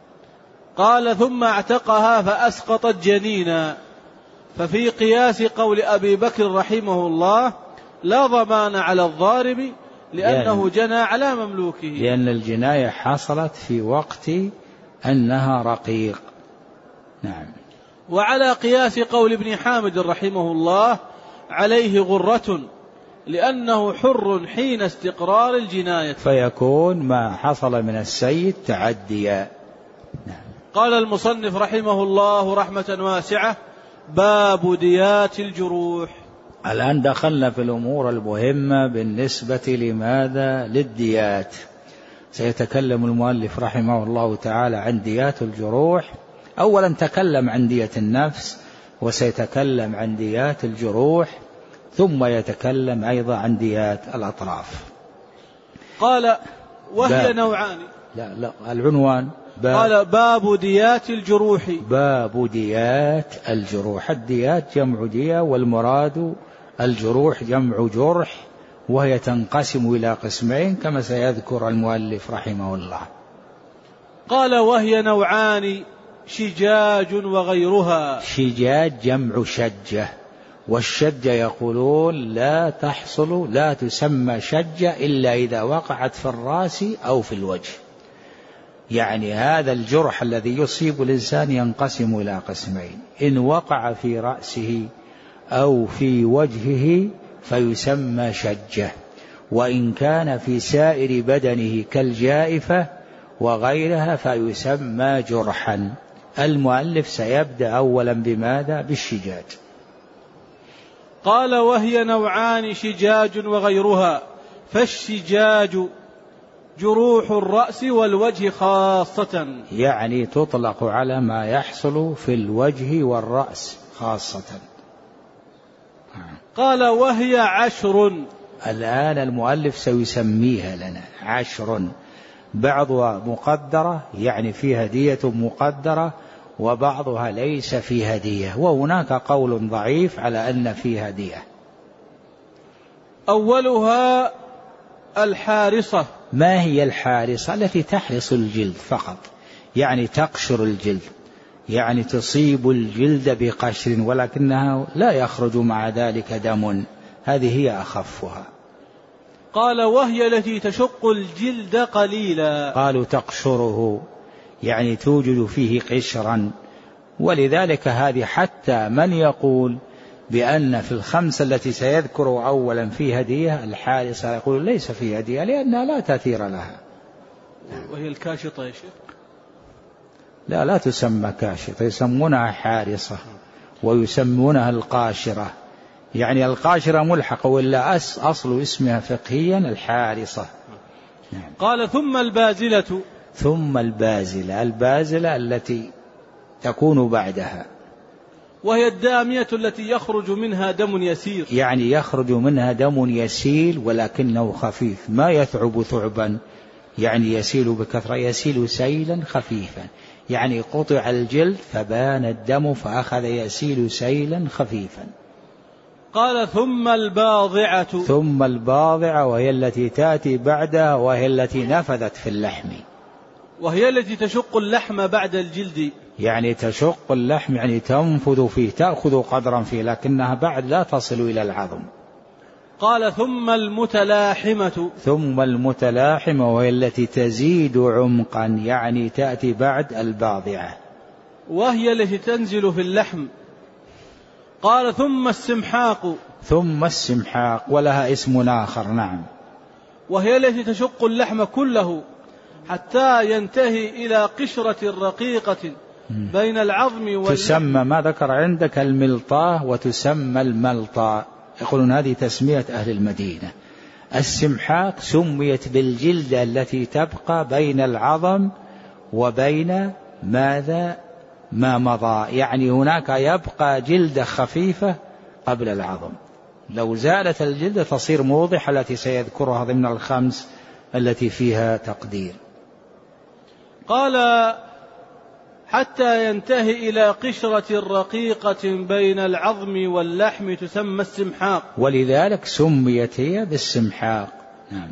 قال ثم اعتقها فأسقطت جنينا، ففي قياس قول أبي بكر رحمه الله لا ضمان على الضارب لأنه جنى على مملوكه، لأن الجناية حصلت في وقت أنها رقيق. نعم. وعلى قياس قول ابن حامد رحمه الله عليه غرة لأنه حر حين استقرار الجناية، فيكون ما حصل من السيد تعديا. نعم. قال المصنف رحمه الله رحمة واسعة: باب ديات الجروح. الآن دخلنا في الأمور المهمة بالنسبة لماذا؟ للديات. سيتكلم المؤلف رحمه الله تعالى عن ديات الجروح. أولا تكلم عن دية النفس، وسيتكلم عن ديات الجروح، ثم يتكلم أيضا عن ديات الأطراف. قال وهي باب. نوعان. لا لا العنوان باب. قال باب ديات الجروح. باب ديات الجروح. الديات جمع دية، والمراد الجروح جمع جرح، وهي تنقسم إلى قسمين كما سيذكر المؤلف رحمه الله. قال وهي نوعان شجاج وغيرها. شجاج جمع شجة، والشجة يقولون لا تحصل لا تسمى شجة إلا إذا وقعت في الرأس أو في الوجه، يعني هذا الجرح الذي يصيب الإنسان ينقسم إلى قسمين: إن وقع في رأسه أو في وجهه فيسمى شجة، وإن كان في سائر بدنه كالجائفة وغيرها فيسمى جرحا. المؤلف سيبدأ أولا بماذا؟ بالشجاج. قال: وهي نوعان: شجاج وغيرها. فالشجاج جروح الرأس والوجه خاصة، يعني تطلق على ما يحصل في الوجه والرأس خاصة. قال: وهي عشر. الآن المؤلف سيسميها لنا عشر، بعضها مقدرة يعني فيها دية مقدرة، وبعضها ليس فيها دية، وهناك قول ضعيف على أن فيها دية. أولها الحارصة. ما هي الحارصة؟ التي تحرص الجلد فقط، يعني تقشر الجلد، يعني تصيب الجلد بقشر ولكنها لا يخرج مع ذلك دم، هذه هي أخفها. قال: وهي التي تشق الجلد قليلا. قالوا تقشره يعني توجد فيه قشرا، ولذلك هذه حتى من يقول بأن في الخمسة التي سيذكر أولا فيها هدية الحارصة يقول ليس فيها هدية لأنها لا تأثير لها. وهي الكاشطة يا شيخ؟ لا لا تسمى كاشطة، يسمونها حارصة ويسمونها القاشرة، يعني القاشرة ملحقة ولا أصل اسمها فقهيا الحارصة. نعم. قال: ثم البازلة. ثم البازلة، البازلة التي تكون بعدها، وهي الدامية التي يخرج منها دم يسير، يعني يخرج منها دم يسيل ولكنه خفيف، ما يثعب ثعبا يعني يسيل بكثرة، يسيل سيلا خفيفا، يعني قطع الجلد فبان الدم فأخذ يسيل سيلا خفيفا. قال: ثم الباضعة. ثم الباضعة وهي التي تأتي بعدها، وهي التي نفذت في اللحم، وهي التي تشق اللحم بعد الجلد، يعني تشق اللحم يعني تنفذ فيه، تأخذ قدرا فيه، لكنها بعد لا تصل إلى العظم. قال: ثم المتلاحمة. ثم المتلاحمة وهي التي تزيد عمقا، يعني تأتي بعد الباضعة، وهي التي تنزل في اللحم. قال: ثم السمحاق. ثم السمحاق ولها اسم آخر. نعم. وهي التي تشق اللحم كله حتى ينتهي إلى قشرة رقيقة بين العظم واللحم. تسمى ما ذكر عندك الملطاة وتسمى الملطاء، يقولون هذه تسمية أهل المدينة. السمحاق سميت بالجلدة التي تبقى بين العظم وبين ماذا ما مضى، يعني هناك يبقى جلدة خفيفة قبل العظم، لو زالت الجلدة تصير موضحة التي سيذكرها ضمن الخمس التي فيها تقدير. قال: حتى ينتهي إلى قشرة رقيقة بين العظم واللحم تسمى السمحاق، ولذلك سميت هي بالسمحاق. نعم.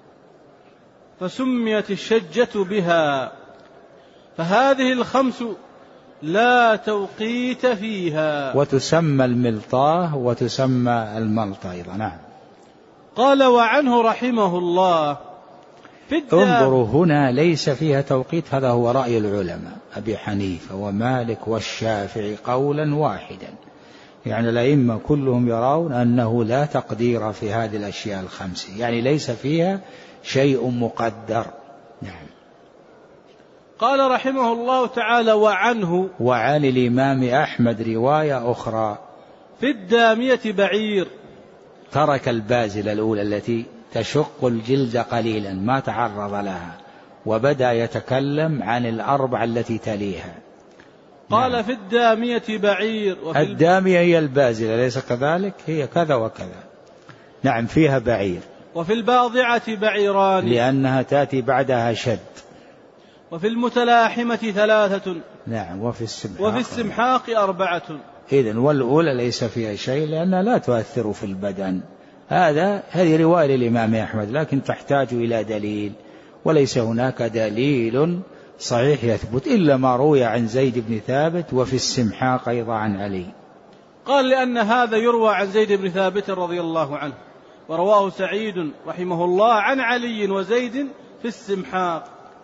فسميت الشجة بها. فهذه الخمس لا توقيت فيها. وتسمى الملطاه وتسمى الملطة أيضا. نعم. قال: وعنه رحمه الله في انظروا هنا ليس فيها توقيت، هذا هو رأي العلماء أبي حنيفة ومالك والشافعي قولا واحدا، يعني الأئمة كلهم يرون أنه لا تقدير في هذه الأشياء الخمس، يعني ليس فيها شيء مقدر. نعم. قال رحمه الله تعالى: وعنه، وعن الإمام أحمد رواية أخرى في الدامية بعير. ترك البازلة الأولى التي تشق الجلد قليلا ما تعرض لها، وبدأ يتكلم عن الأربع التي تليها. قال: نعم. في الدامية بعير. وفي الدامية هي البازلة ليس كذلك؟ هي كذا وكذا. نعم فيها بعير. وفي الباضعة بعيران لأنها تأتي بعدها شد. وفي المتلاحمة ثلاثة. نعم. وفي السمحاق وفي السمحاق أربعة. إذن والأولى ليس فيها شيء لأنها لا تؤثر في البدن. هذا هذه رواية للإمام أحمد لكن تحتاج إلى دليل، وليس هناك دليل صحيح يثبت إلا ما روي عن زيد بن ثابت وفي السمحاق أيضا عن علي. قال: لأن هذا يروى عن زيد بن ثابت رضي الله عنه، ورواه سعيد رحمه الله عن علي وزيد في السمحاق.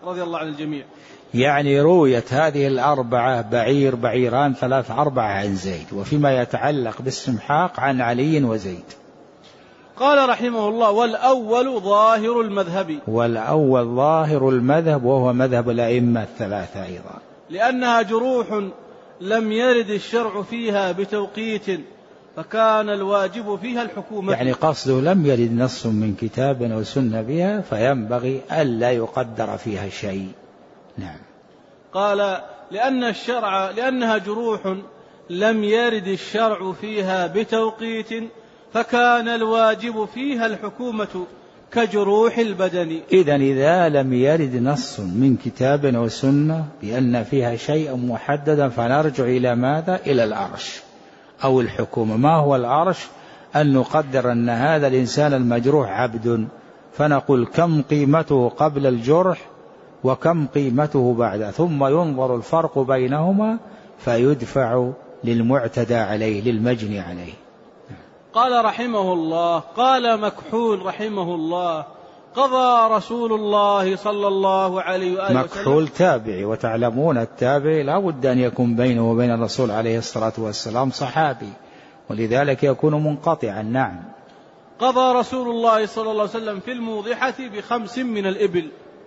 رضي الله عن الجميع. يعني رويت هذه الأربعة بعير بعيران ثلاث أربعة عن زيد، وفيما يتعلق بالسمحاق عن علي وزيد. قال رحمه الله: والأول ظاهر المذهب. والأول ظاهر المذهب، وهو مذهب الأئمة الثلاثة أيضا، لأنها جروح لم يرد الشرع فيها بتوقيت فكان الواجب فيها الحكومة. يعني قصده لم يرد نص من كتاب أو سنة بها، فينبغي ألا يقدر فيها شيء. نعم. قال: لأن الشرع لأنها جروح لم يرد الشرع فيها بتوقيت فكان الواجب فيها الحكومة كجروح البدن. إذن إذا لم يرد نص من كتاب أو سنة بأن فيها شيء محددا، فنرجع إلى ماذا؟ إلى العرش أو الحكومة. ما هو العرش؟ أن نقدر أن هذا الإنسان المجروح عبد، فنقول كم قيمته قبل الجرح وكم قيمته بعد، ثم ينظر الفرق بينهما فيدفع للمعتدى عليه، للمجني عليه. قال رحمه الله: قال مكحول رحمه الله: قضى رسول الله صلى الله عليه وآله وسلم. مكحول تابعي، وتعلمون التابعي لا بد أن يكون بينه وبين الرسول عليه الصلاة والسلام صحابي، ولذلك يكون منقطعا. نعم. قضى رسول الله صلى الله عليه وسلم في الموضحة بخمس من الإبل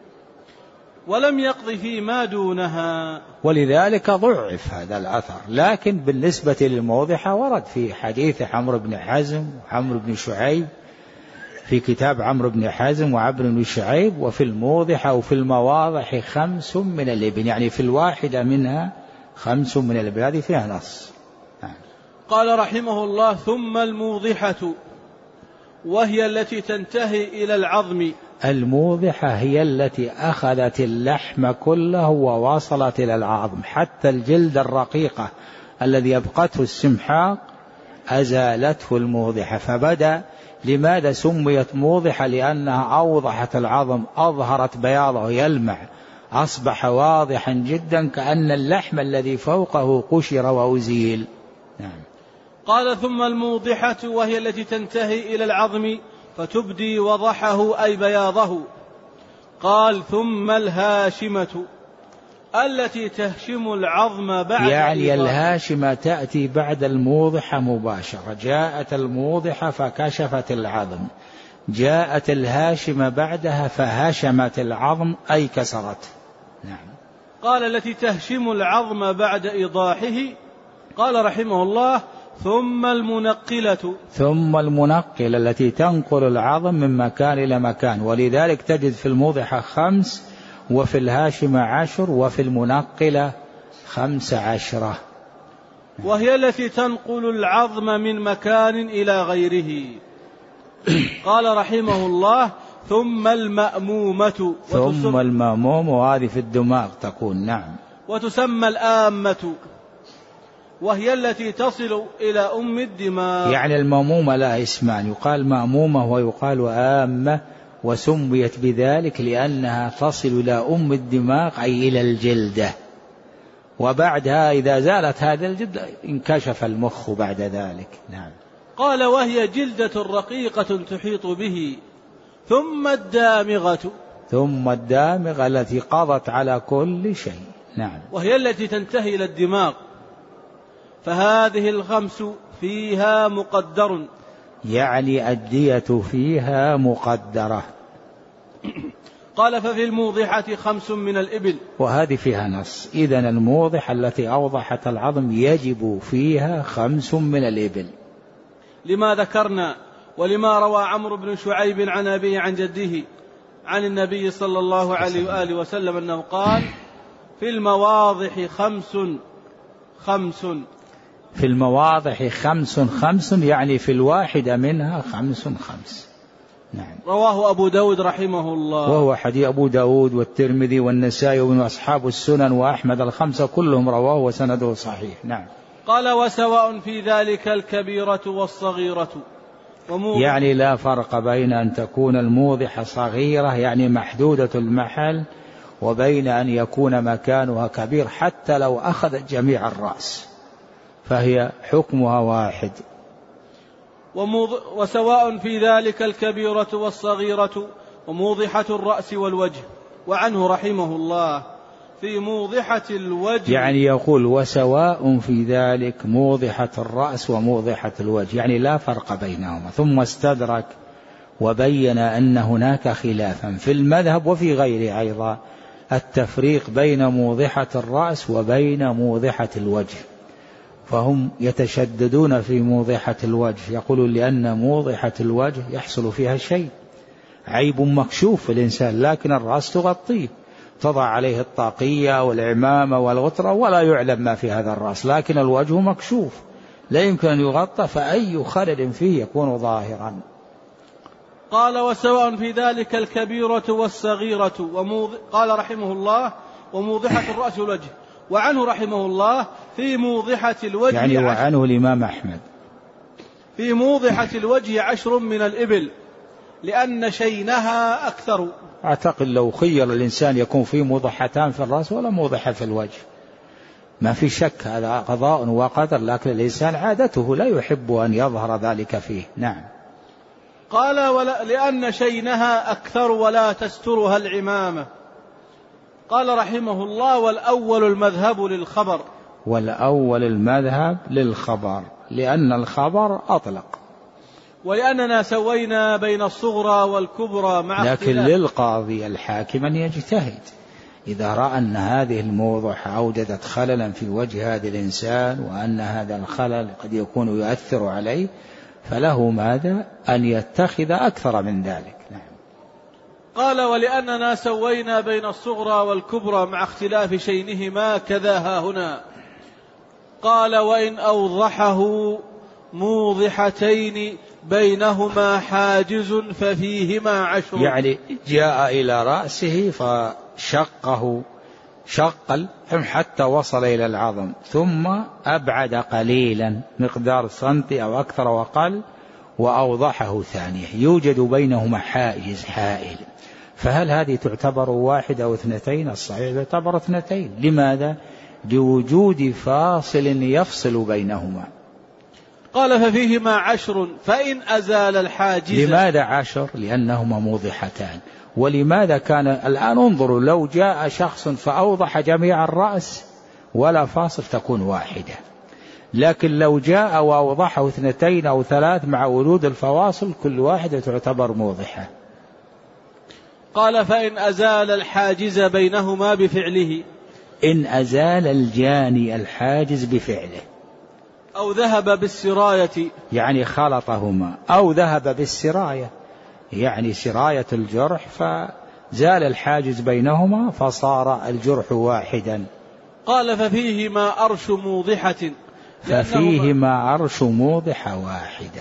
ولم يقض فيما دونها، ولذلك ضعف هذا الأثر. لكن بالنسبة للموضحة ورد في حديث عمرو بن حزم وعمرو بن شعيب، في كتاب عمرو بن حزم وعمرو بن شعيب، وفي الموضحة وفي المواضح خمس من الإبل، يعني في الواحدة منها خمس من الإبل، هذه فيها نص. قال رحمه الله: ثم الموضحة وهي التي تنتهي إلى العظم. الموضحة هي التي أخذت اللحم كله ووصلت إلى العظم، حتى الجلد الرقيقة الذي أبقته السمحاق أزالته الموضحة. فبدأ لماذا سميت موضحة؟ لأنها أوضحت العظم، أظهرت بياضه يلمع، أصبح واضحا جدا كأن اللحم الذي فوقه قشر وأزيل. نعم. قال: ثم الموضحة وهي التي تنتهي إلى العظم فتبدي وضحه أي بياضه. قال: ثم الهاشمة التي تهشم العظم بعد، يعني الهاشمة تأتي بعد الموضحة مباشرة. جاءت الموضحة فكشفت العظم، جاءت الهاشمة بعدها فهشمت العظم أي كسرت. نعم. قال: التي تهشم العظم بعد إيضاحه. قال رحمه الله: ثم المنقلة. ثم المنقلة التي تنقل العظم من مكان إلى مكان، ولذلك تجد في الموضحة خمس، وفي الهاشمة عشر، وفي المنقلة خمس عشرة. وهي التي تنقل العظم من مكان إلى غيره. قال رحمه الله: ثم المأمومة. ثم المأموم، وهذه في الدماغ تكون. نعم. وتسمى الآمة وهي التي تصل إلى أم الدماغ. يعني المأمومة لها اسمان، يقال مأمومة ويقال آمة، وسميت بذلك لأنها تصل إلى أم الدماغ أي إلى الجلدة، وبعدها إذا زالت هذا الجلد انكشف المخ بعد ذلك. نعم. قال: وهي جلدة رقيقة تحيط به. ثم الدامغة. ثم الدامغة التي قضت على كل شيء. نعم. وهي التي تنتهي إلى الدماغ. فهذه الخمس فيها مقدر، يعني الدية فيها مقدرة. قال: ففي الموضحة خمس من الإبل. وهذه فيها نص. إذن الموضحة التي أوضحت العظم يجب فيها خمس من الإبل، لما ذكرنا ولما روى عمرو بن شعيب عن أبيه عن جده عن النبي صلى الله عليه وآله وسلم أنه قال: في المواضح خمس خمس. في المواضح خمس خمس، يعني في الواحدة منها خمس خمس. نعم. رواه أبو داود رحمه الله، وهو حديث أبو داود والترمذي والنسائي وابن أصحاب السنن وأحمد الخمسة كلهم رواه وسنده صحيح. نعم. قال: وسواء في ذلك الكبيرة والصغيرة. يعني لا فرق بين أن تكون الموضحة صغيرة يعني محدودة المحل، وبين أن يكون مكانها كبير حتى لو أخذت جميع الرأس فهي حكمها واحد. وسواء في ذلك الكبيرة والصغيرة وموضحة الرأس والوجه. وعنه رحمه الله في موضحة الوجه، يعني يقول وسواء في ذلك موضحة الرأس وموضحة الوجه، يعني لا فرق بينهما. ثم استدرك وبين أن هناك خلافا في المذهب وفي غيره أيضا التفريق بين موضحة الرأس وبين موضحة الوجه، فهم يتشددون في موضحة الوجه، يقولون لأن موضحة الوجه يحصل فيها شيء، عيب مكشوف في الإنسان، لكن الرأس تغطيه، تضع عليه الطاقية والعمامة والغترة ولا يعلم ما في هذا الرأس، لكن الوجه مكشوف لا يمكن أن يغطى، فأي خلل فيه يكون ظاهرا. قال وسواء في ذلك الكبيرة والصغيرة وموض... قال رحمه الله وموضحة الرأس والوجه. وعنه رحمه الله في موضحة الوجه، يعني وعنه الإمام أحمد في موضحة الوجه عشر من الإبل لأن شينها أكثر. أعتقد لو خير الإنسان يكون فيه موضحتان في الرأس ولا موضحة في الوجه، ما في شك هذا قضاء وقدر، لكن الإنسان عادته لا يحب أن يظهر ذلك فيه. نعم. قال ولا لأن شينها أكثر ولا تسترها العمامة. قال رحمه الله والأول المذهب للخبر. والأول المذهب للخبر لأن الخبر أطلق، ولأننا سوينا بين الصغرى والكبرى مع لكن اختلاف. للقاضي الحاكم أن يجتهد إذا رأى أن هذه الموضحة أوجدت خللا في وجه هذا الإنسان وأن هذا الخلل قد يكون يؤثر عليه، فله ماذا أن يتخذ أكثر من ذلك. نعم. قال ولأننا سوينا بين الصغرى والكبرى مع اختلاف شينهما كذاها هنا. قال وإن أوضحه موضحتين بينهما حاجز ففيهما عشر. يعني جاء إلى رأسه فشقه شق حتى وصل إلى العظم، ثم أبعد قليلا مقدار سنتي أو أكثر وقل وأوضحه ثانية، يوجد بينهما حاجز حائل، فهل هذه تعتبر واحدة أو اثنتين؟ الصحيح تعتبر اثنتين. لماذا؟ لوجود فاصل يفصل بينهما. قال ففيهما عشر فإن أزال الحاجز. لماذا عشر؟ لأنهما موضحتان. ولماذا كان الآن انظروا لو جاء شخص فأوضح جميع الرأس ولا فاصل تكون واحدة، لكن لو جاء وأوضحه اثنتين أو ثلاث مع وجود الفواصل كل واحدة تعتبر موضحة. قال فإن أزال الحاجز بينهما بفعله. إن أزال الجاني الحاجز بفعله أو ذهب بالسراية، يعني خلطهما، أو ذهب بالسراية يعني سراية الجرح فزال الحاجز بينهما فصار الجرح واحدا. قال ففيهما أرش موضحة، ففيهما أرش موضحة واحدة،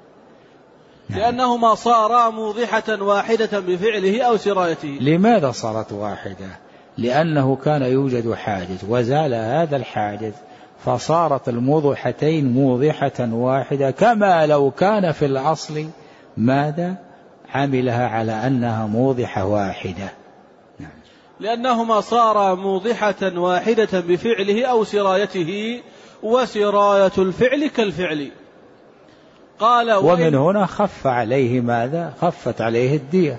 لأنهما صارا موضحة واحدة بفعله أو سرايته. لماذا صارت واحدة؟ لأنه كان يوجد حاجز وزال هذا الحاجز فصارت الموضحتين موضحة واحدة، كما لو كان في الأصل ماذا عملها على أنها موضحة واحدة. نعم. لأنهما صارا موضحة واحدة بفعله أو سرايته، وسراية الفعل كالفعل. قال ومن هنا خف عليه ماذا؟ خفت عليه الدية.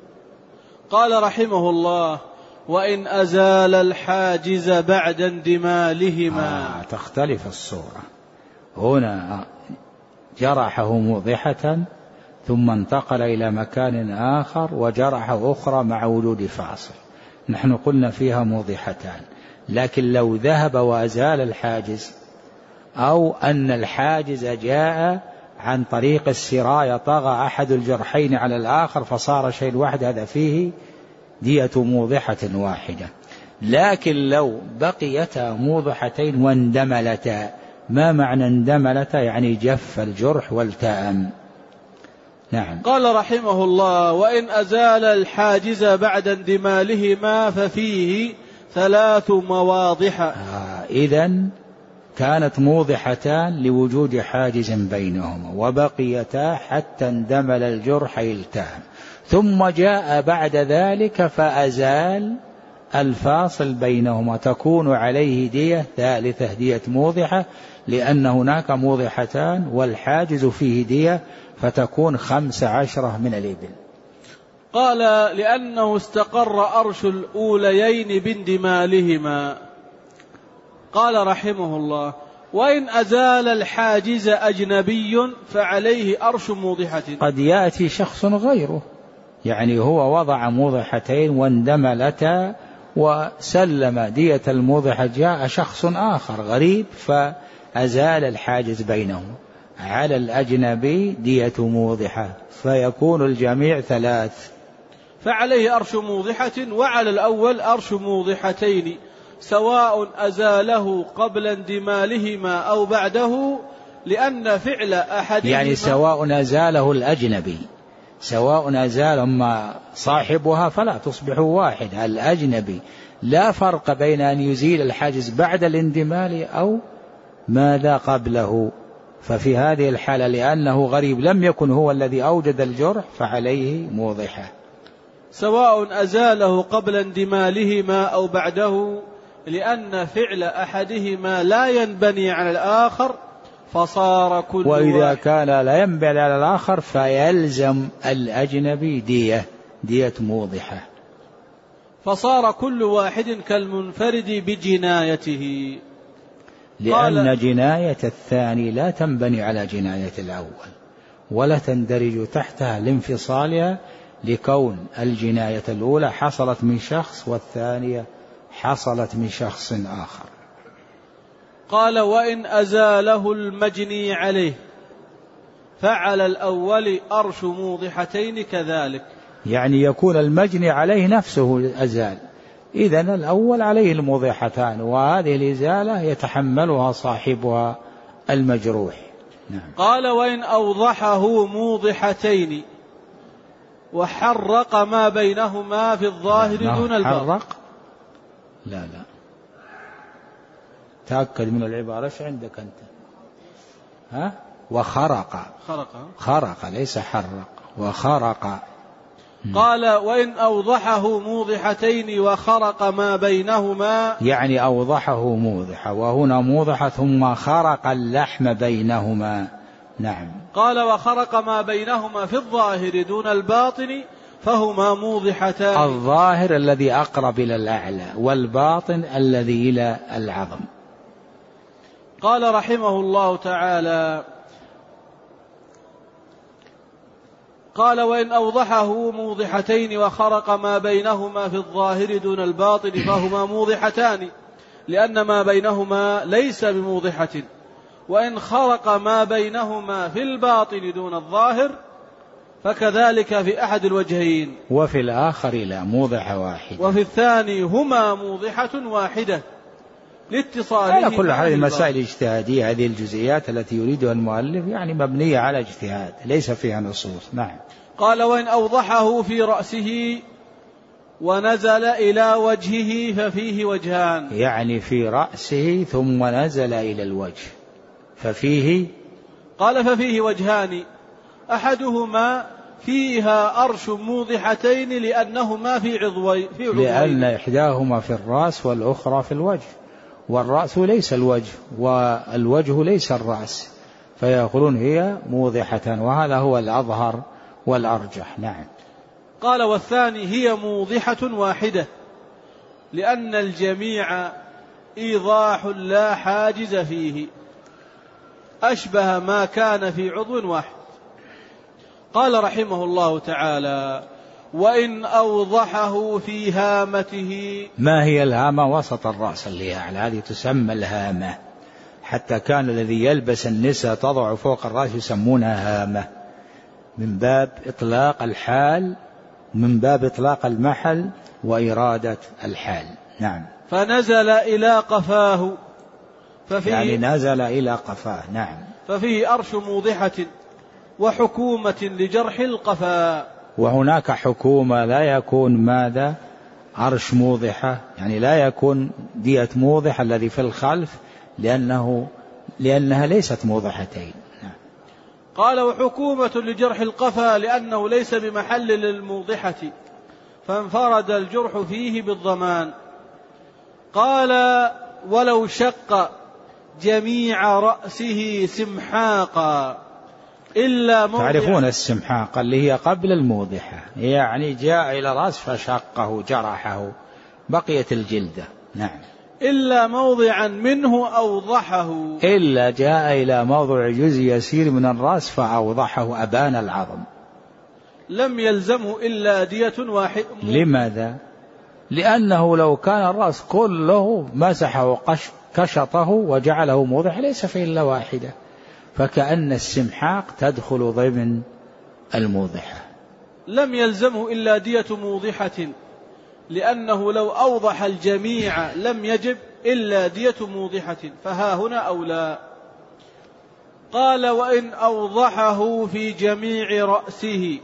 قال رحمه الله وإن أزال الحاجز بعد اندمالهما. آه تختلف الصورة، هنا جرحه موضحة ثم انتقل إلى مكان آخر وجرح أخرى مع وجود فاصل، نحن قلنا فيها موضحتان، لكن لو ذهب وأزال الحاجز أو أن الحاجز جاء عن طريق السراية طغى أحد الجرحين على الآخر فصار شيء واحد، هذا فيه دية موضحة واحدة. لكن لو بقيتا موضحتين واندملتا، ما معنى اندملتا؟ يعني جف الجرح والتأم. نعم. قال رحمه الله وإن أزال الحاجز بعد اندمالهما ففيه ثلاث مواضح. آه إذن كانت موضحتان لوجود حاجز بينهما وبقيتا حتى اندمل الجرح التام، ثم جاء بعد ذلك فأزال الفاصل بينهما، تكون عليه دية ثالثة دية موضحة، لأن هناك موضحتان والحاجز فيه دية فتكون خمس عشرة من الإبل. قال لأنه استقر أرش الأوليين باندمالهما. قال رحمه الله: وإن أزال الحاجز أجنبي فعليه أرش موضحة. قد يأتي شخص غيره، يعني هو وضع موضحتين واندملتا وسلم دية الموضحة، جاء شخص آخر غريب فأزال الحاجز بينهم، على الأجنبي دية موضحة، فيكون الجميع ثلاث. فعليه أرش موضحة، وعلى الأول أرش موضحتين، سواء أزاله قبل اندمالهما أو بعده، لأن فعل أحدهما يعني سواء أزاله الأجنبي، سواء أزال ما صاحبها فلا تصبح واحد. الأجنبي لا فرق بين أن يزيل الحاجز بعد الاندمال أو ماذا قبله. ففي هذه الحالة لأنه غريب لم يكن هو الذي أوجد الجرح فعليه موضحة. سواء أزاله قبل اندمالهما أو بعده، لأن فعل أحدهما لا ينبني على الآخر، فصار كل وإذا واحد كان لا ينبني على الآخر فيلزم الأجنبي دية دية موضحة، فصار كل واحد كالمنفرد بجنايته. لأن جناية الثاني لا تنبني على جناية الأول ولا تندرج تحتها لانفصالها، لكون الجناية الأولى حصلت من شخص والثانية حصلت من شخص آخر. قال: وإن أزاله المجني عليه فعلى الأول أرش موضحتين كذلك. يعني يكون المجني عليه نفسه أزال، إذن الأول عليه الموضحتان، وهذه الإزالة يتحملها صاحبها المجروح. نعم. قال: وإن أوضحه موضحتين وحرق ما بينهما في الظاهر دون الباطن. حرق؟ لا لا، تأكد من العبارة. ايش عندك أنت؟ ها؟ وخرق. خرق خرق ليس حرق، وخرق. قال: وإن أوضحه موضحتين وخرق ما بينهما، يعني أوضحه موضحة، وهنا موضحة ثم خرق اللحم بينهما. نعم. قال: وخرق ما بينهما في الظاهر دون الباطن فهما موضحتان. الظاهر الذي أقرب إلى الأعلى، والباطن الذي إلى العظم. قال رحمه الله تعالى: قال: وإن أوضحه موضحتين وخرق ما بينهما في الظاهر دون الباطن فهما موضحتان، لأن ما بينهما ليس بموضحة. وإن خرق ما بينهما في الباطن دون الظاهر فكذلك في أحد الوجهين، وفي الآخر لا، موضحة واحدة، وفي الثاني هما موضحة واحدة لاتصالهما. على كل حال مسائل اجتهادية، هذه الجزئيات التي يريدها المؤلف يعني مبنية على اجتهاد ليس فيها نصوص. نعم. قال: وإن أوضحه في رأسه ونزل إلى وجهه ففيه وجهان. يعني في رأسه ثم نزل إلى الوجه ففيه. قال: ففيه وجهان، أحدهما فيها أرش موضحتين لأنهما في عضوين، في عضوين لأن إحداهما في الرأس والأخرى في الوجه، والرأس ليس الوجه والوجه ليس الرأس، فيقولون هي موضحة، وهذا هو الأظهر والأرجح. نعم. قال: والثاني هي موضحة واحدة، لأن الجميع إيضاح لا حاجز فيه، أشبه ما كان في عضو واحد. قال رحمه الله تعالى: وإن أوضحه في هامته. ما هي الهامة؟ وسط الرأس اللي أعلى، هذه تسمى الهامة، حتى كان الذي يلبس النساء تضع فوق الرأس يسمونها هامة، من باب إطلاق الحال، من باب إطلاق المحل وإرادة الحال. نعم. فنزل إلى قفاه، ففيه يعني نزل إلى قفاه. نعم. ففيه أرش موضحة وحكومة لجرح القفا. وهناك حكومة لا يكون ماذا؟ عرش موضحة، يعني لا يكون دية موضحة الذي في الخلف، لأنه لأنها ليست موضحتين. نعم. قال: وحكومة لجرح القفا لأنه ليس بمحل للموضحة، فانفرد الجرح فيه بالضمان. قال: ولو شق جميع رأسه سمحاقا. إلا موضع. تعرفون السمحاق اللي هي قبل الموضحة، يعني جاء إلى رأس فشقه جرحه بقيت الجلدة. نعم. إلا موضعا منه أوضحه، إلا جاء إلى موضع جزء يسير من الرأس فأوضحه أبان العظم. لم يلزمه إلا دية واحد. لماذا؟ لأنه لو كان الرأس كله مسحه كشطه وجعله موضح ليس فيه إلا واحدة، فكأن السمحاق تدخل ضمن الموضحة. لم يلزمه إلا دية موضحة، لأنه لو أوضح الجميع لم يجب إلا دية موضحة، فها هنا أولى. قال وإن أوضحه في جميع رأسه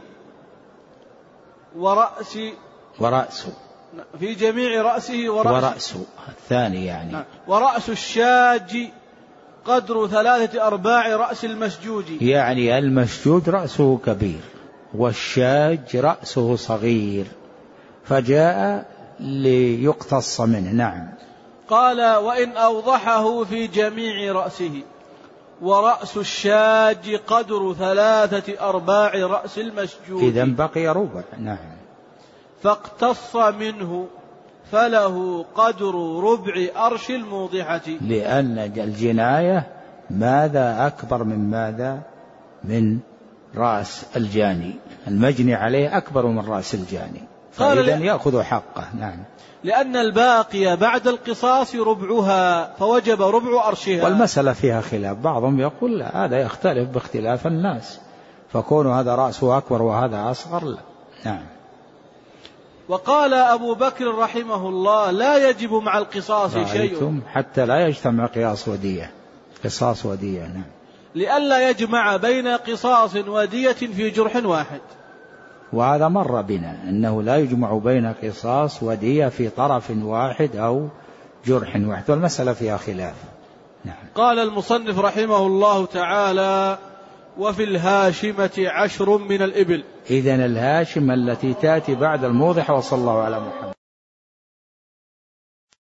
ورأس ورأسه في جميع رأسه ورأس ورأسه الثاني يعني ورأس الشاج قدر ثلاثة أرباع رأس المسجوج، يعني المسجود رأسه كبير والشاج رأسه صغير فجاء ليقتص منه. نعم. قال وإن أوضحه في جميع رأسه ورأس الشاج قدر ثلاثة أرباع رأس المسجود، إذن بقي ربع. نعم. فاقتص منه فله قدر ربع أرش الموضحة، لأن الجناية ماذا أكبر من ماذا؟ من رأس الجاني، المجني عليه أكبر من رأس الجاني، فإذن يأخذ حقه. نعم. لأن الباقي بعد القصاص ربعها فوجب ربع أرشها. والمسألة فيها خلاف، بعضهم يقول لا هذا يختلف باختلاف الناس، فكون هذا رأسه أكبر وهذا أصغر لا. نعم. وقال أبو بكر رحمه الله لا يجب مع القصاص شيء حتى لا يجتمع قياس ودية، قصاص ودية. نعم. لئلا يجمع بين قصاص ودية في جرح واحد، وهذا مر بنا أنه لا يجمع بين قصاص ودية في طرف واحد أو جرح واحد، والمسألة فيها خلاف. نعم. قال المصنف رحمه الله تعالى وفي الهاشمة عشر من الإبل. إذن الهاشم التي تأتي بعد الموضح. وصلى الله على محمد.